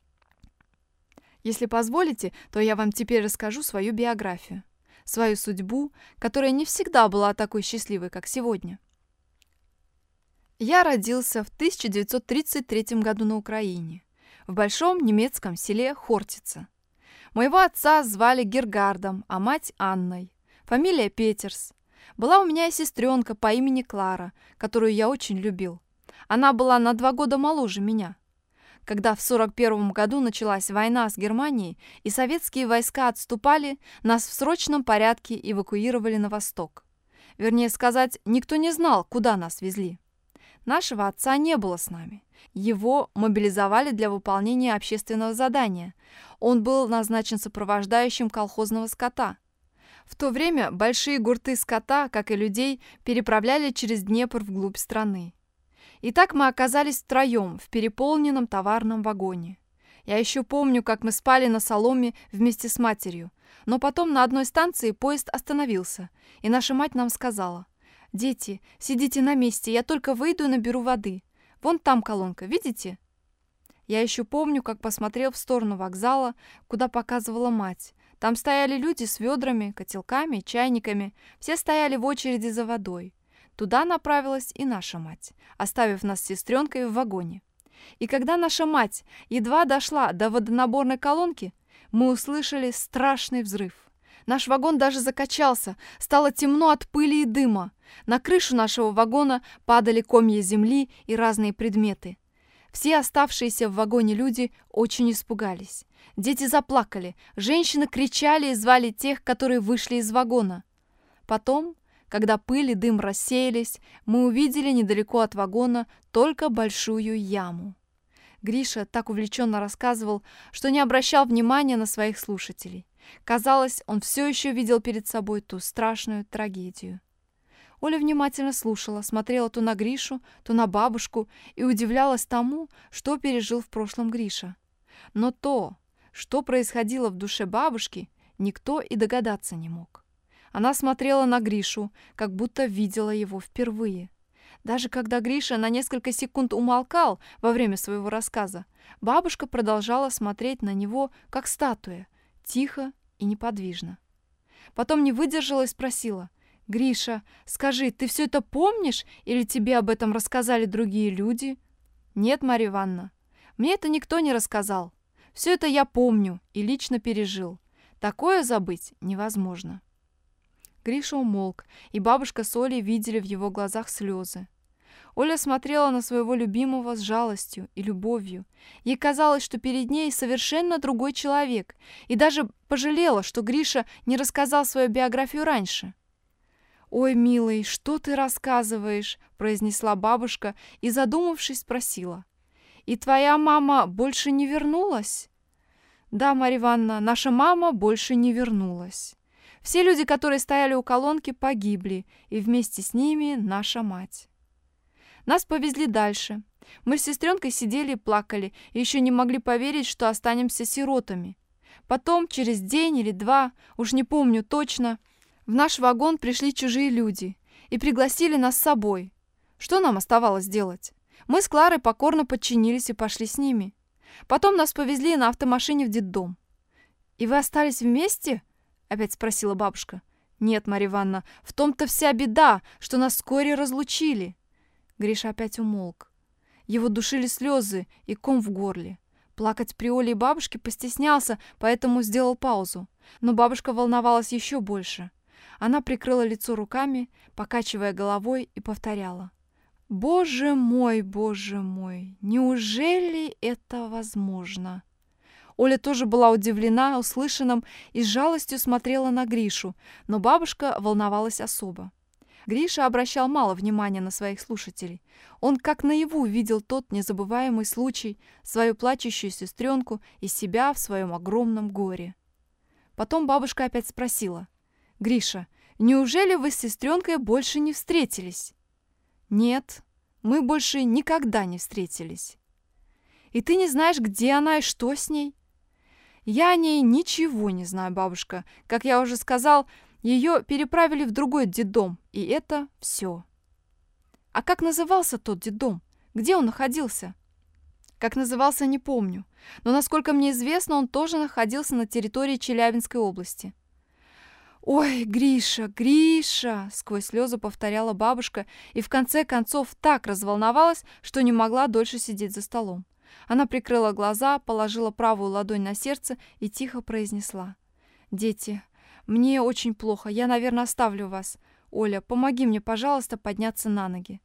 Если позволите, то я вам теперь расскажу свою биографию, свою судьбу, которая не всегда была такой счастливой, как сегодня. Я родился в тысяча девятьсот тридцать третьем году на Украине, в большом немецком селе Хортица. Моего отца звали Гергардом, а мать Анной. Фамилия Петерс. Была у меня и сестренка по имени Клара, которую я очень любил. Она была на два года моложе меня. Когда в сорок первом году началась война с Германией и советские войска отступали, нас в срочном порядке эвакуировали на восток. Вернее сказать, никто не знал, куда нас везли. Нашего отца не было с нами. Его мобилизовали для выполнения общественного задания. Он был назначен сопровождающим колхозного скота. В то время большие гурты скота, как и людей, переправляли через Днепр вглубь страны. И так мы оказались втроем в переполненном товарном вагоне. Я еще помню, как мы спали на соломе вместе с матерью. Но потом на одной станции поезд остановился, и наша мать нам сказала: «Дети, сидите на месте, я только выйду и наберу воды. Вон там колонка, видите?» Я еще помню, как посмотрел в сторону вокзала, куда показывала мать. Там стояли люди с ведрами, котелками, чайниками. Все стояли в очереди за водой. Туда направилась и наша мать, оставив нас с сестренкой в вагоне. И когда наша мать едва дошла до водонаборной колонки, мы услышали страшный взрыв. Наш вагон даже закачался, стало темно от пыли и дыма. На крышу нашего вагона падали комья земли и разные предметы. Все оставшиеся в вагоне люди очень испугались. Дети заплакали, женщины кричали и звали тех, которые вышли из вагона. Потом, когда пыль и дым рассеялись, мы увидели недалеко от вагона только большую яму. Гриша так увлеченно рассказывал, что не обращал внимания на своих слушателей. Казалось, он все еще видел перед собой ту страшную трагедию. Оля внимательно слушала, смотрела то на Гришу, то на бабушку и удивлялась тому, что пережил в прошлом Гриша. Но то, что происходило в душе бабушки, никто и догадаться не мог. Она смотрела на Гришу, как будто видела его впервые. Даже когда Гриша на несколько секунд умолкал во время своего рассказа, бабушка продолжала смотреть на него, как статуя, тихо и неподвижно. Потом не выдержала и спросила: «Гриша, скажи, ты все это помнишь или тебе об этом рассказали другие люди?» «Нет, Марья Ивановна, мне это никто не рассказал. Все это я помню и лично пережил. Такое забыть невозможно». Гриша умолк, и бабушка с Олей видели в его глазах слезы. Оля смотрела на своего любимого с жалостью и любовью. Ей казалось, что перед ней совершенно другой человек, и даже пожалела, что Гриша не рассказал свою биографию раньше. «Ой, милый, что ты рассказываешь?» – произнесла бабушка и, задумавшись, спросила: «И твоя мама больше не вернулась?» «Да, Марья Ивановна, наша мама больше не вернулась. Все люди, которые стояли у колонки, погибли, и вместе с ними наша мать. Нас повезли дальше. Мы с сестренкой сидели и плакали, и еще не могли поверить, что останемся сиротами. Потом, через день или два, уж не помню точно, в наш вагон пришли чужие люди и пригласили нас с собой. Что нам оставалось делать? Мы с Кларой покорно подчинились и пошли с ними. Потом нас повезли на автомашине в детдом». «И вы остались вместе?» — опять спросила бабушка. «Нет, Марья Ивановна, в том-то вся беда, что нас вскоре разлучили». Гриша опять умолк. Его душили слезы и ком в горле. Плакать при Оле и бабушке постеснялся, поэтому сделал паузу. Но бабушка волновалась еще больше. Она прикрыла лицо руками, покачивая головой, и повторяла: «Боже мой, боже мой, неужели это возможно?» Оля тоже была удивлена услышанным и с жалостью смотрела на Гришу, но бабушка волновалась особо. Гриша обращал мало внимания на своих слушателей. Он как наяву видел тот незабываемый случай, свою плачущую сестренку и себя в своем огромном горе. Потом бабушка опять спросила: «Гриша, неужели вы с сестренкой больше не встретились?» «Нет, мы больше никогда не встретились». «И ты не знаешь, где она и что с ней?» «Я о ней ничего не знаю, бабушка. Как я уже сказал, ее переправили в другой детдом, и это все». «А как назывался тот детдом? Где он находился?» «Как назывался, не помню. Но, насколько мне известно, он тоже находился на территории Челябинской области». «Ой, Гриша, Гриша!» — сквозь слезы повторяла бабушка и в конце концов так разволновалась, что не могла дольше сидеть за столом. Она прикрыла глаза, положила правую ладонь на сердце и тихо произнесла: «Дети, мне очень плохо, я, наверное, оставлю вас. Оля, помоги мне, пожалуйста, подняться на ноги».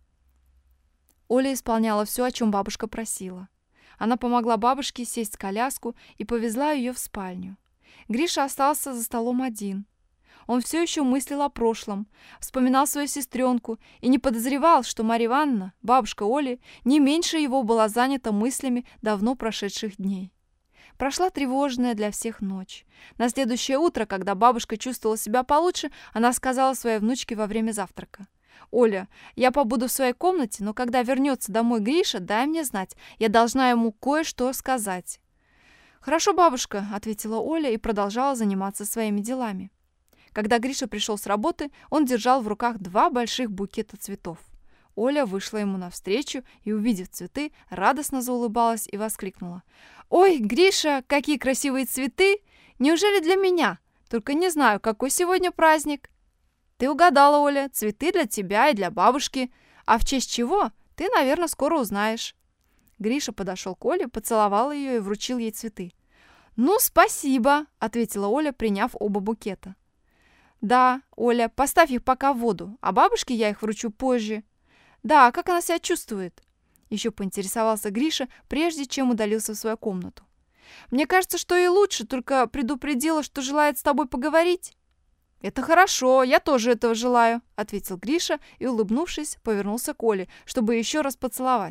Оля исполняла все, о чем бабушка просила. Она помогла бабушке сесть в коляску и повезла ее в спальню. Гриша остался за столом один. Он все еще мыслил о прошлом, вспоминал свою сестренку и не подозревал, что Марья Ивановна, бабушка Оли, не меньше его была занята мыслями давно прошедших дней. Прошла тревожная для всех ночь. На следующее утро, когда бабушка чувствовала себя получше, она сказала своей внучке во время завтрака: «Оля, я побуду в своей комнате, но когда вернется домой Гриша, дай мне знать. Я должна ему кое-что сказать». «Хорошо, бабушка», — ответила Оля и продолжала заниматься своими делами. Когда Гриша пришел с работы, он держал в руках два больших букета цветов. Оля вышла ему навстречу и, увидев цветы, радостно заулыбалась и воскликнула: «Ой, Гриша, какие красивые цветы! Неужели для меня? Только не знаю, какой сегодня праздник». «Ты угадала, Оля, цветы для тебя и для бабушки. А в честь чего, ты, наверное, скоро узнаешь». Гриша подошел к Оле, поцеловал ее и вручил ей цветы. «Ну, спасибо», — ответила Оля, приняв оба букета. «Да, Оля, поставь их пока в воду, а бабушке я их вручу позже». «Да, как она себя чувствует?» Еще поинтересовался Гриша, прежде чем удалился в свою комнату. «Мне кажется, что и лучше, только предупредила, что желает с тобой поговорить». «Это хорошо, я тоже этого желаю», — ответил Гриша и, улыбнувшись, повернулся к Оле, чтобы еще раз поцеловать.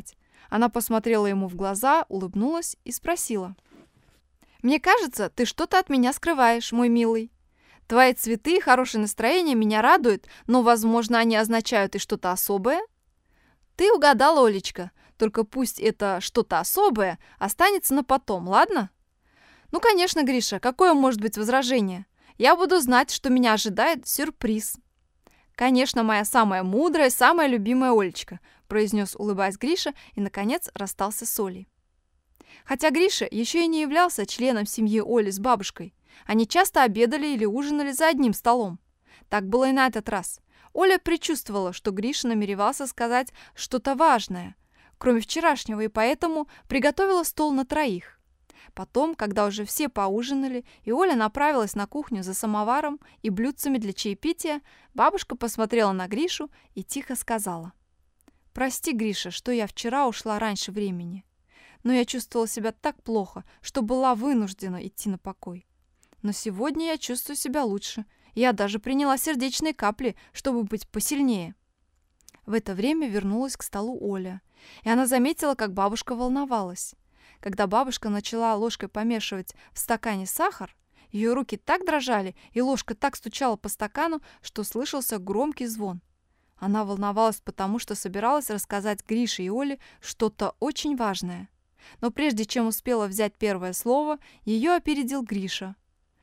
Она посмотрела ему в глаза, улыбнулась и спросила. «Мне кажется, ты что-то от меня скрываешь, мой милый. Твои цветы и хорошее настроение меня радуют, но, возможно, они означают и что-то особое?» «Ты угадала, Олечка, только пусть это что-то особое останется на потом, ладно?» «Ну, конечно, Гриша, какое может быть возражение? Я буду знать, что меня ожидает сюрприз». «Конечно, моя самая мудрая, самая любимая Олечка», произнес, улыбаясь Гриша, и, наконец, расстался с Олей. Хотя Гриша еще и не являлся членом семьи Оли с бабушкой, они часто обедали или ужинали за одним столом. Так было и на этот раз. Оля предчувствовала, что Гриша намеревался сказать что-то важное, кроме вчерашнего, и поэтому приготовила стол на троих. Потом, когда уже все поужинали, и Оля направилась на кухню за самоваром и блюдцами для чаепития, бабушка посмотрела на Гришу и тихо сказала: «Прости, Гриша, что я вчера ушла раньше времени. Но я чувствовала себя так плохо, что была вынуждена идти на покой. Но сегодня я чувствую себя лучше. Я даже приняла сердечные капли, чтобы быть посильнее». В это время вернулась к столу Оля, и она заметила, как бабушка волновалась. Когда бабушка начала ложкой помешивать в стакане сахар, ее руки так дрожали, и ложка так стучала по стакану, что слышался громкий звон. Она волновалась, потому что собиралась рассказать Грише и Оле что-то очень важное. Но прежде чем успела взять первое слово, ее опередил Гриша.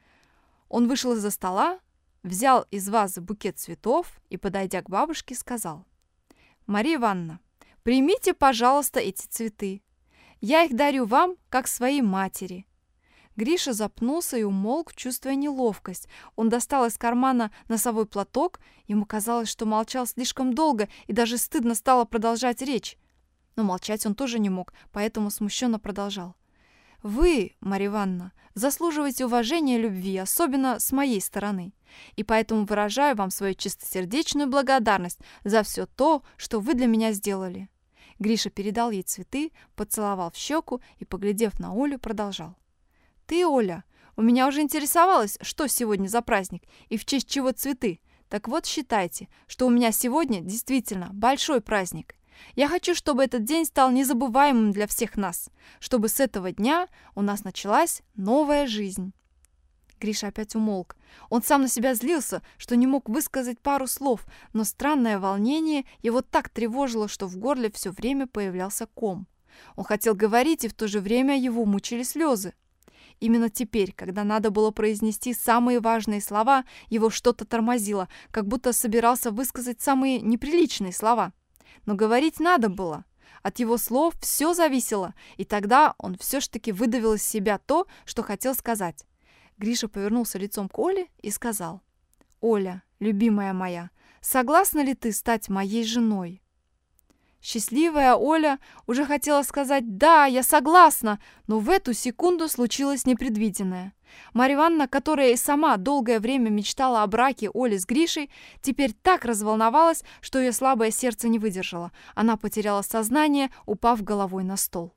Он вышел из-за стола, взял из вазы букет цветов и, подойдя к бабушке, сказал: «Мария Ивановна, примите, пожалуйста, эти цветы. Я их дарю вам, как своей матери». Гриша запнулся и умолк, чувствуя неловкость. Он достал из кармана носовой платок. Ему казалось, что молчал слишком долго, и даже стыдно стало продолжать речь. Но молчать он тоже не мог, поэтому смущенно продолжал. «Вы, Марья Ивановна, заслуживаете уважения и любви, особенно с моей стороны. И поэтому выражаю вам свою чистосердечную благодарность за все то, что вы для меня сделали». Гриша передал ей цветы, поцеловал в щеку и, поглядев на Олю, продолжал. «Ты, Оля, у меня уже интересовалась, что сегодня за праздник и в честь чего цветы. Так вот, считайте, что у меня сегодня действительно большой праздник. Я хочу, чтобы этот день стал незабываемым для всех нас, чтобы с этого дня у нас началась новая жизнь». Гриша опять умолк. Он сам на себя злился, что не мог высказать пару слов, но странное волнение его так тревожило, что в горле все время появлялся ком. Он хотел говорить, и в то же время его мучили слезы. Именно теперь, когда надо было произнести самые важные слова, его что-то тормозило, как будто собирался высказать самые неприличные слова. Но говорить надо было. От его слов все зависело, и тогда он все ж таки выдавил из себя то, что хотел сказать. Гриша повернулся лицом к Оле и сказал: «Оля, любимая моя, согласна ли ты стать моей женой?» Счастливая Оля уже хотела сказать «да, я согласна», но в эту секунду случилось непредвиденное. Марья Ивановна, которая и сама долгое время мечтала о браке Оли с Гришей, теперь так разволновалась, что ее слабое сердце не выдержало. Она потеряла сознание, упав головой на стол.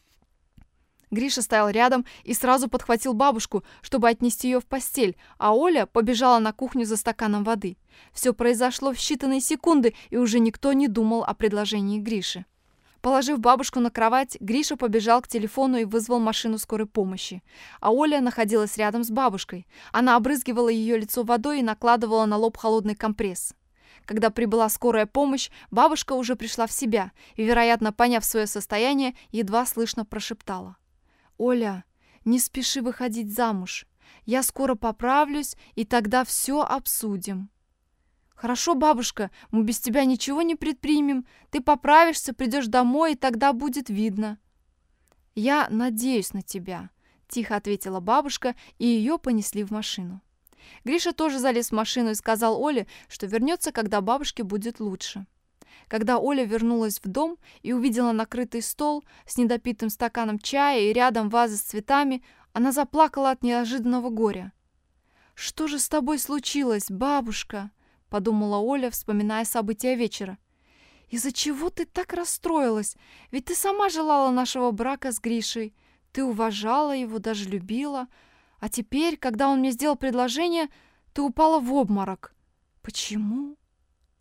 Гриша стоял рядом и сразу подхватил бабушку, чтобы отнести ее в постель, а Оля побежала на кухню за стаканом воды. Все произошло в считанные секунды, и уже никто не думал о предложении Гриши. Положив бабушку на кровать, Гриша побежал к телефону и вызвал машину скорой помощи. А Оля находилась рядом с бабушкой. Она обрызгивала ее лицо водой и накладывала на лоб холодный компресс. Когда прибыла скорая помощь, бабушка уже пришла в себя и, вероятно, поняв свое состояние, едва слышно прошептала: «Оля, не спеши выходить замуж. Я скоро поправлюсь, и тогда все обсудим». «Хорошо, бабушка, мы без тебя ничего не предпримем. Ты поправишься, придешь домой, и тогда будет видно». «Я надеюсь на тебя», — тихо ответила бабушка, и ее понесли в машину. Гриша тоже залез в машину и сказал Оле, что вернется, когда бабушке будет лучше. Когда Оля вернулась в дом и увидела накрытый стол с недопитым стаканом чая и рядом вазы с цветами, она заплакала от неожиданного горя. «Что же с тобой случилось, бабушка?» — подумала Оля, вспоминая события вечера. «Из-за чего ты так расстроилась? Ведь ты сама желала нашего брака с Гришей. Ты уважала его, даже любила. А теперь, когда он мне сделал предложение, ты упала в обморок. Почему?»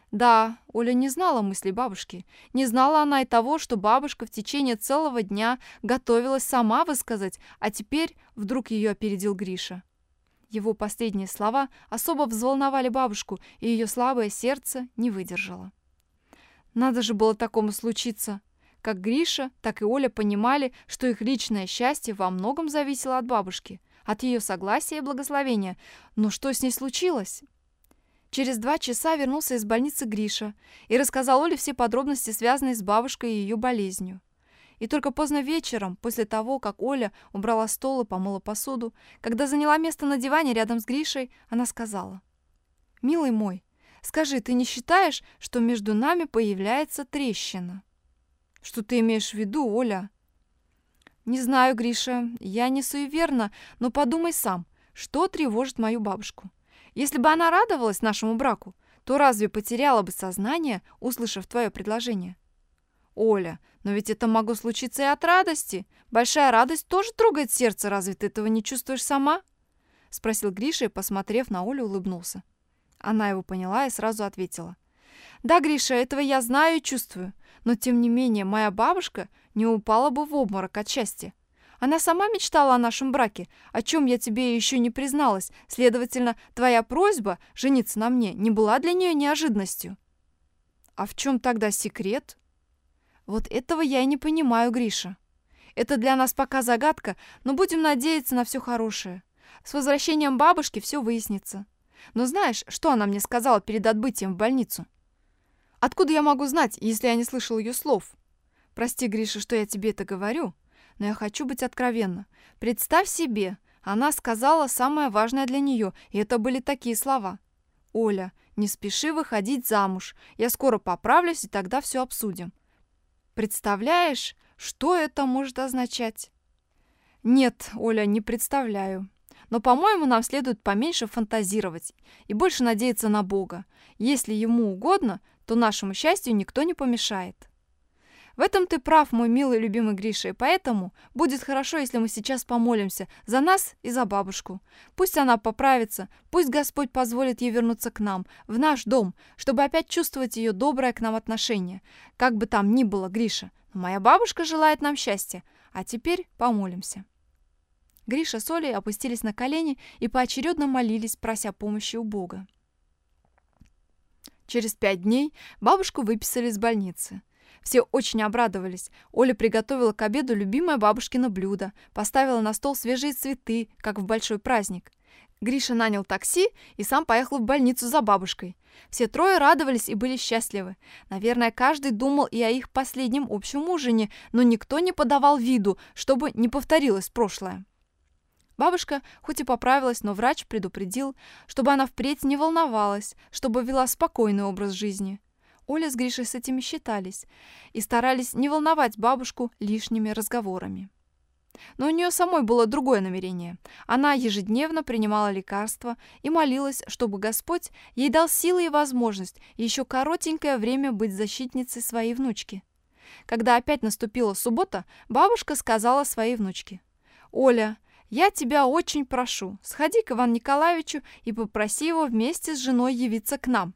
Да, Оля не знала мыслей бабушки. Не знала она и того, что бабушка в течение целого дня готовилась сама высказать, а теперь вдруг ее опередил Гриша. Его последние слова особо взволновали бабушку, и ее слабое сердце не выдержало. Надо же было такому случиться. Как Гриша, так и Оля понимали, что их личное счастье во многом зависело от бабушки, от ее согласия и благословения. Но что с ней случилось? Через два часа вернулся из больницы Гриша и рассказал Оле все подробности, связанные с бабушкой и ее болезнью. И только поздно вечером, после того, как Оля убрала стол и помыла посуду, когда заняла место на диване рядом с Гришей, она сказала: «Милый мой, скажи, ты не считаешь, что между нами появляется трещина?» «Что ты имеешь в виду, Оля?» «Не знаю, Гриша, я не суеверна, но подумай сам, что тревожит мою бабушку. Если бы она радовалась нашему браку, то разве потеряла бы сознание, услышав твое предложение?» «Оля, но ведь это могло случиться и от радости. Большая радость тоже трогает сердце, разве ты этого не чувствуешь сама?» Спросил Гриша и, посмотрев на Олю, улыбнулся. Она его поняла и сразу ответила: «Да, Гриша, этого я знаю и чувствую, но тем не менее моя бабушка не упала бы в обморок от счастья. Она сама мечтала о нашем браке, о чем я тебе еще не призналась, следовательно, твоя просьба жениться на мне не была для нее неожиданностью». «А в чем тогда секрет?» «Вот этого я и не понимаю, Гриша. Это для нас пока загадка, но будем надеяться на все хорошее. С возвращением бабушки все выяснится. Но знаешь, что она мне сказала перед отбытием в больницу?» «Откуда я могу знать, если я не слышал ее слов? Прости, Гриша, что я тебе это говорю, но я хочу быть откровенна. Представь себе, она сказала самое важное для нее, и это были такие слова: «Оля, не спеши выходить замуж, я скоро поправлюсь, и тогда все обсудим». Представляешь, что это может означать?» «Нет, Оля, не представляю. Но, по-моему, нам следует поменьше фантазировать и больше надеяться на Бога. Если ему угодно, то нашему счастью никто не помешает». «В этом ты прав, мой милый любимый Гриша, и поэтому будет хорошо, если мы сейчас помолимся за нас и за бабушку. Пусть она поправится, пусть Господь позволит ей вернуться к нам, в наш дом, чтобы опять чувствовать ее доброе к нам отношение. Как бы там ни было, Гриша, но моя бабушка желает нам счастья, а теперь помолимся». Гриша с Олей опустились на колени и поочередно молились, прося помощи у Бога. Через пять дней бабушку выписали из больницы. Все очень обрадовались. Оля приготовила к обеду любимое бабушкино блюдо, поставила на стол свежие цветы, как в большой праздник. Гриша нанял такси и сам поехал в больницу за бабушкой. Все трое радовались и были счастливы. Наверное, каждый думал и о их последнем общем ужине, но никто не подавал виду, чтобы не повторилось прошлое. Бабушка хоть и поправилась, но врач предупредил, чтобы она впредь не волновалась, чтобы вела спокойный образ жизни. Оля с Гришей с этим считались и старались не волновать бабушку лишними разговорами. Но у нее самой было другое намерение. Она ежедневно принимала лекарства и молилась, чтобы Господь ей дал силы и возможность еще коротенькое время быть защитницей своей внучки. Когда опять наступила суббота, бабушка сказала своей внучке: «Оля, я тебя очень прошу, сходи к Ивану Николаевичу и попроси его вместе с женой явиться к нам».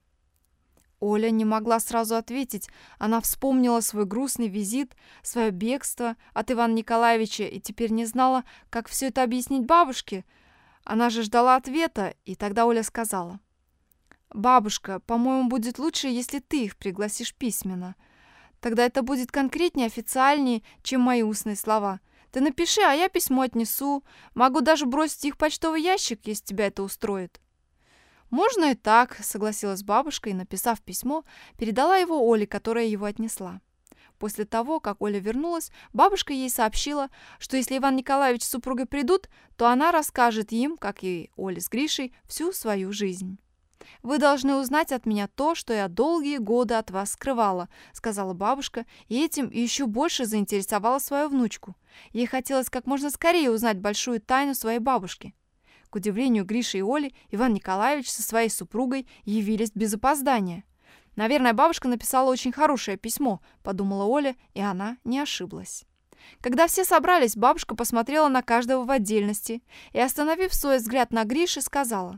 Оля не могла сразу ответить. Она вспомнила свой грустный визит, свое бегство от Ивана Николаевича и теперь не знала, как все это объяснить бабушке. Она же ждала ответа, и тогда Оля сказала: «Бабушка, по-моему, будет лучше, если ты их пригласишь письменно. Тогда это будет конкретнее, официальнее, чем мои устные слова. Ты напиши, а я письмо отнесу. Могу даже бросить их в почтовый ящик, если тебя это устроит». «Можно и так», — согласилась бабушка и, написав письмо, передала его Оле, которая его отнесла. После того, как Оля вернулась, бабушка ей сообщила, что если Иван Николаевич с супругой придут, то она расскажет им, как и Оле с Гришей, всю свою жизнь. «Вы должны узнать от меня то, что я долгие годы от вас скрывала», — сказала бабушка, и этим еще больше заинтересовала свою внучку. Ей хотелось как можно скорее узнать большую тайну своей бабушки. К удивлению Гриши и Оли, Иван Николаевич со своей супругой явились без опоздания. «Наверное, бабушка написала очень хорошее письмо», — подумала Оля, и она не ошиблась. Когда все собрались, бабушка посмотрела на каждого в отдельности и, остановив свой взгляд на Грише, сказала: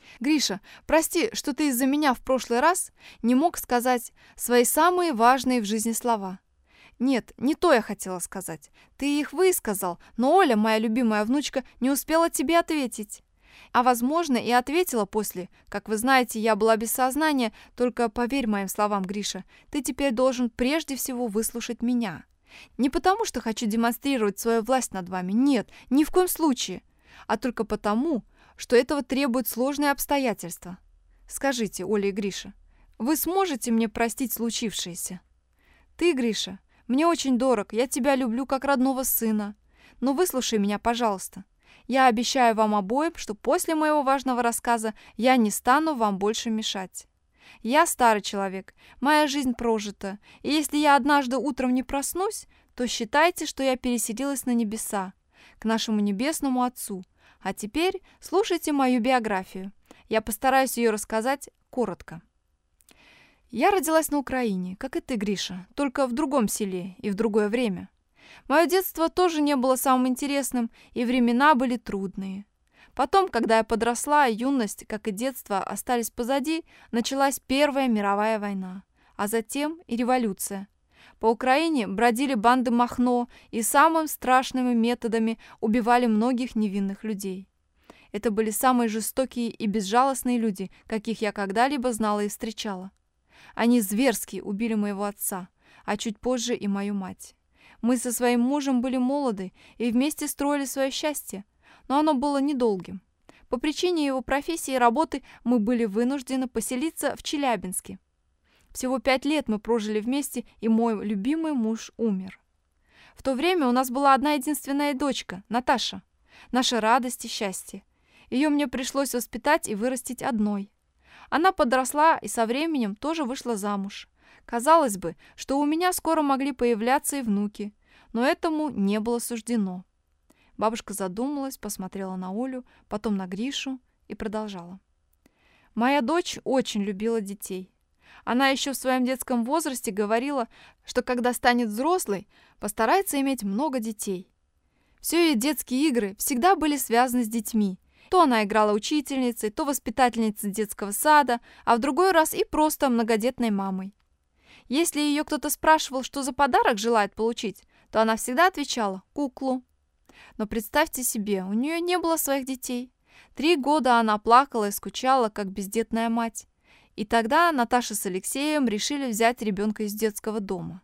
Гриша, прости, что ты из-за меня в прошлый раз не мог сказать свои самые важные в жизни слова. Нет, не то я хотела сказать. Ты их высказал, но Оля, моя любимая внучка, не успела тебе ответить. А, возможно, и ответила после. Как вы знаете, я была без сознания, только поверь моим словам, Гриша, ты теперь должен прежде всего выслушать меня. Не потому, что хочу демонстрировать свою власть над вами, нет, ни в коем случае, а только потому, что этого требуют сложные обстоятельства. Скажите, Оля и Гриша, вы сможете мне простить случившееся? Ты, Гриша, мне очень дорог, я тебя люблю как родного сына. Но выслушай меня, пожалуйста. Я обещаю вам обоим, что после моего важного рассказа я не стану вам больше мешать. Я старый человек, моя жизнь прожита, и если я однажды утром не проснусь, то считайте, что я переселилась на небеса, к нашему небесному Отцу. А теперь слушайте мою биографию. Я постараюсь ее рассказать коротко. Я родилась на Украине, как и ты, Гриша, только в другом селе и в другое время. Мое детство тоже не было самым интересным, и времена были трудные. Потом, когда я подросла, юность, как и детство, остались позади, началась Первая мировая война, а затем и революция. По Украине бродили банды Махно и самыми страшными методами убивали многих невинных людей. Это были самые жестокие и безжалостные люди, каких я когда-либо знала и встречала. Они зверски убили моего отца, а чуть позже и мою мать. Мы со своим мужем были молоды и вместе строили свое счастье, но оно было недолгим. По причине его профессии и работы мы были вынуждены поселиться в Челябинске. Всего пять лет мы прожили вместе, и мой любимый муж умер. В то время у нас была одна единственная дочка, Наташа, наша радость и счастье. Ее мне пришлось воспитать и вырастить одной. Она подросла и со временем тоже вышла замуж. Казалось бы, что у меня скоро могли появляться и внуки, но этому не было суждено. Бабушка задумалась, посмотрела на Олю, потом на Гришу и продолжала. Моя дочь очень любила детей. Она еще в своем детском возрасте говорила, что когда станет взрослой, постарается иметь много детей. Все ее детские игры всегда были связаны с детьми. То она играла учительницей, то воспитательницей детского сада, а в другой раз и просто многодетной мамой. Если ее кто-то спрашивал, что за подарок желает получить, то она всегда отвечала «куклу». Но представьте себе, у нее не было своих детей. Три года она плакала и скучала, как бездетная мать. И тогда Наташа с Алексеем решили взять ребенка из детского дома.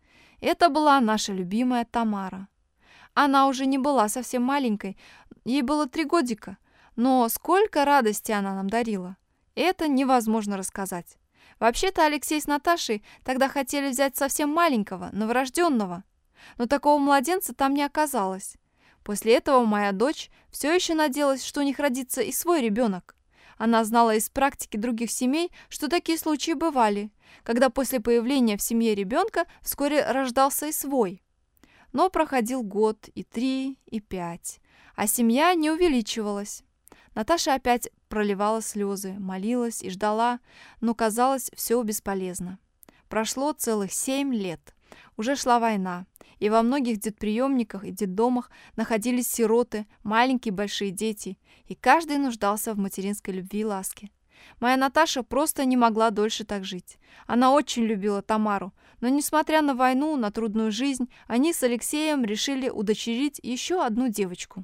Это была наша любимая Тамара. Она уже не была совсем маленькой, ей было три годика, но сколько радости она нам дарила. Это невозможно рассказать. Вообще-то Алексей с Наташей тогда хотели взять совсем маленького, новорожденного, но такого младенца там не оказалось. После этого моя дочь все еще надеялась, что у них родится и свой ребенок. Она знала из практики других семей, что такие случаи бывали, когда после появления в семье ребенка вскоре рождался и свой. Но проходил год, и три, и пять, а семья не увеличивалась. Наташа опять проливала слезы, молилась и ждала, но, казалось, все бесполезно. Прошло целых семь лет. Уже шла война, и во многих детприемниках и детдомах находились сироты, маленькие и большие дети, и каждый нуждался в материнской любви и ласке. Моя Наташа просто не могла дольше так жить. Она очень любила Тамару, но, несмотря на войну, на трудную жизнь, они с Алексеем решили удочерить еще одну девочку.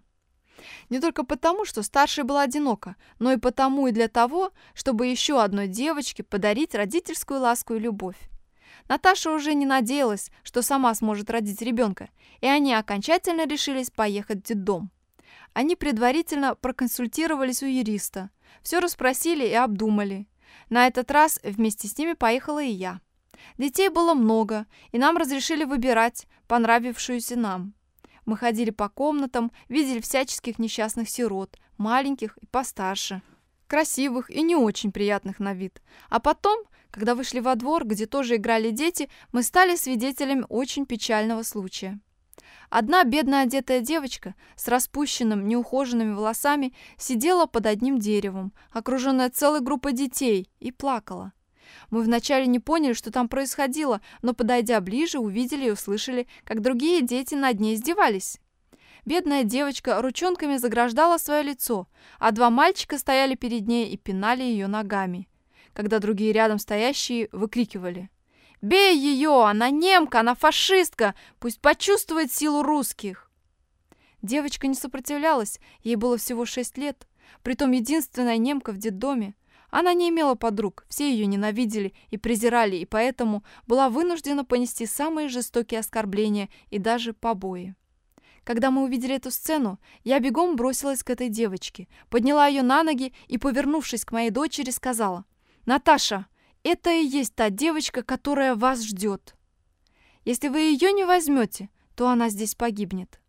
Не только потому, что старшая была одинока, но и потому и для того, чтобы еще одной девочке подарить родительскую ласку и любовь. Наташа уже не надеялась, что сама сможет родить ребенка, и они окончательно решились поехать в детдом. Они предварительно проконсультировались у юриста, все расспросили и обдумали. На этот раз вместе с ними поехала и я. Детей было много, и нам разрешили выбирать понравившуюся нам. Мы ходили по комнатам, видели всяческих несчастных сирот, маленьких и постарше, красивых и не очень приятных на вид. А потом, когда вышли во двор, где тоже играли дети, мы стали свидетелями очень печального случая. Одна бедно одетая девочка с распущенными, неухоженными волосами сидела под одним деревом, окруженная целой группой детей, и плакала. Мы вначале не поняли, что там происходило, но, подойдя ближе, увидели и услышали, как другие дети над ней издевались. Бедная девочка ручонками заграждала свое лицо, а два мальчика стояли перед ней и пинали ее ногами, когда другие рядом стоящие выкрикивали: «Бей ее! Она немка! Она фашистка! Пусть почувствует силу русских!» Девочка не сопротивлялась, ей было всего шесть лет, притом единственная немка в детдоме. Она не имела подруг, все ее ненавидели и презирали, и поэтому была вынуждена понести самые жестокие оскорбления и даже побои. Когда мы увидели эту сцену, я бегом бросилась к этой девочке, подняла ее на ноги и, повернувшись к моей дочери, сказала: «Наташа, это и есть та девочка, которая вас ждет. Если вы ее не возьмете, то она здесь погибнет».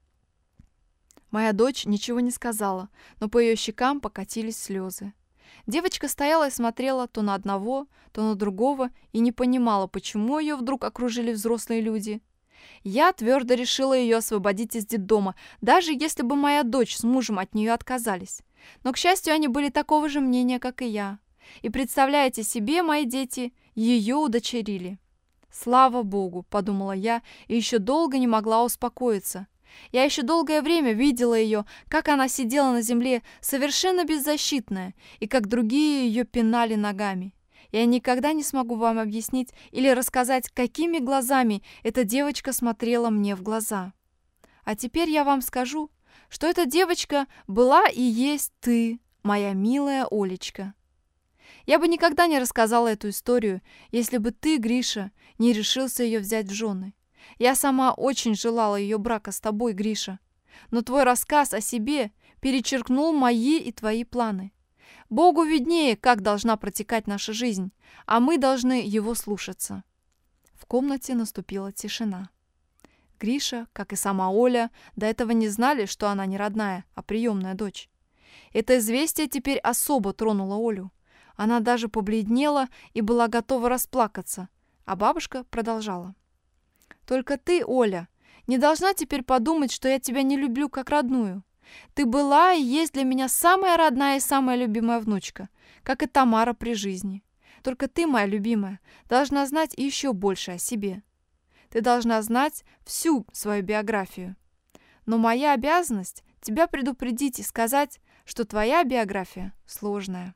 Моя дочь ничего не сказала, но по ее щекам покатились слезы. Девочка стояла и смотрела то на одного, то на другого и не понимала, почему ее вдруг окружили взрослые люди. Я твердо решила ее освободить из детдома, даже если бы моя дочь с мужем от нее отказались. Но, к счастью, они были такого же мнения, как и я. И представляете себе, мои дети ее удочерили. «Слава Богу!» — подумала я, и еще долго не могла успокоиться. Я еще долгое время видела ее, как она сидела на земле, совершенно беззащитная, и как другие ее пинали ногами. Я никогда не смогу вам объяснить или рассказать, какими глазами эта девочка смотрела мне в глаза. А теперь я вам скажу, что эта девочка была и есть ты, моя милая Олечка. Я бы никогда не рассказала эту историю, если бы ты, Гриша, не решился ее взять в жены. Я сама очень желала ее брака с тобой, Гриша. Но твой рассказ о себе перечеркнул мои и твои планы. Богу виднее, как должна протекать наша жизнь, а мы должны его слушаться». В комнате наступила тишина. Гриша, как и сама Оля, до этого не знали, что она не родная, а приемная дочь. Это известие теперь особо тронуло Олю. Она даже побледнела и была готова расплакаться, а бабушка продолжала. «Только ты, Оля, не должна теперь подумать, что я тебя не люблю как родную. Ты была и есть для меня самая родная и самая любимая внучка, как и Тамара при жизни. Только ты, моя любимая, должна знать еще больше о себе. Ты должна знать всю свою биографию. Но моя обязанность — тебя предупредить и сказать, что твоя биография сложная.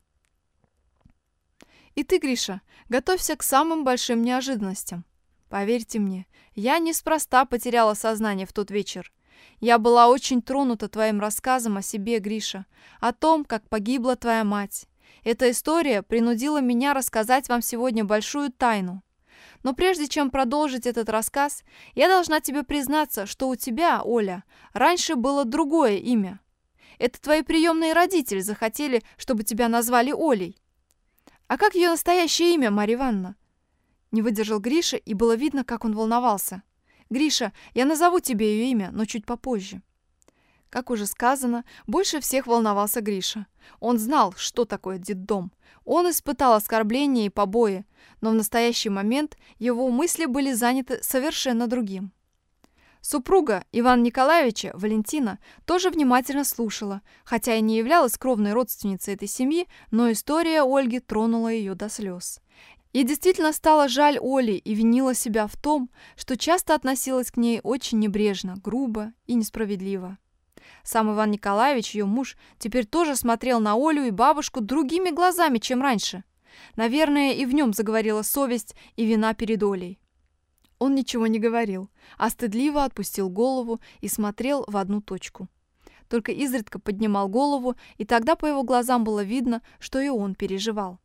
И ты, Гриша, готовься к самым большим неожиданностям. Поверьте мне, я неспроста потеряла сознание в тот вечер. Я была очень тронута твоим рассказом о себе, Гриша, о том, как погибла твоя мать. Эта история принудила меня рассказать вам сегодня большую тайну. Но прежде чем продолжить этот рассказ, я должна тебе признаться, что у тебя, Оля, раньше было другое имя. Это твои приемные родители захотели, чтобы тебя назвали Олей. А как ее настоящее имя, Марья Ивановна? Не выдержал Гриша, и было видно, как он волновался. «Гриша, я назову тебе ее имя, но чуть попозже». Как уже сказано, больше всех волновался Гриша. Он знал, что такое детдом. Он испытал оскорбления и побои, но в настоящий момент его мысли были заняты совершенно другим. Супруга Ивана Николаевича, Валентина, тоже внимательно слушала, хотя и не являлась кровной родственницей этой семьи, но история Ольги тронула ее до слез. Ей действительно стало жаль Оли и винила себя в том, что часто относилась к ней очень небрежно, грубо и несправедливо. Сам Иван Николаевич, ее муж, теперь тоже смотрел на Олю и бабушку другими глазами, чем раньше. Наверное, и в нем заговорила совесть и вина перед Олей. Он ничего не говорил, а стыдливо отпустил голову и смотрел в одну точку. Только изредка поднимал голову, и тогда по его глазам было видно, что и он переживал.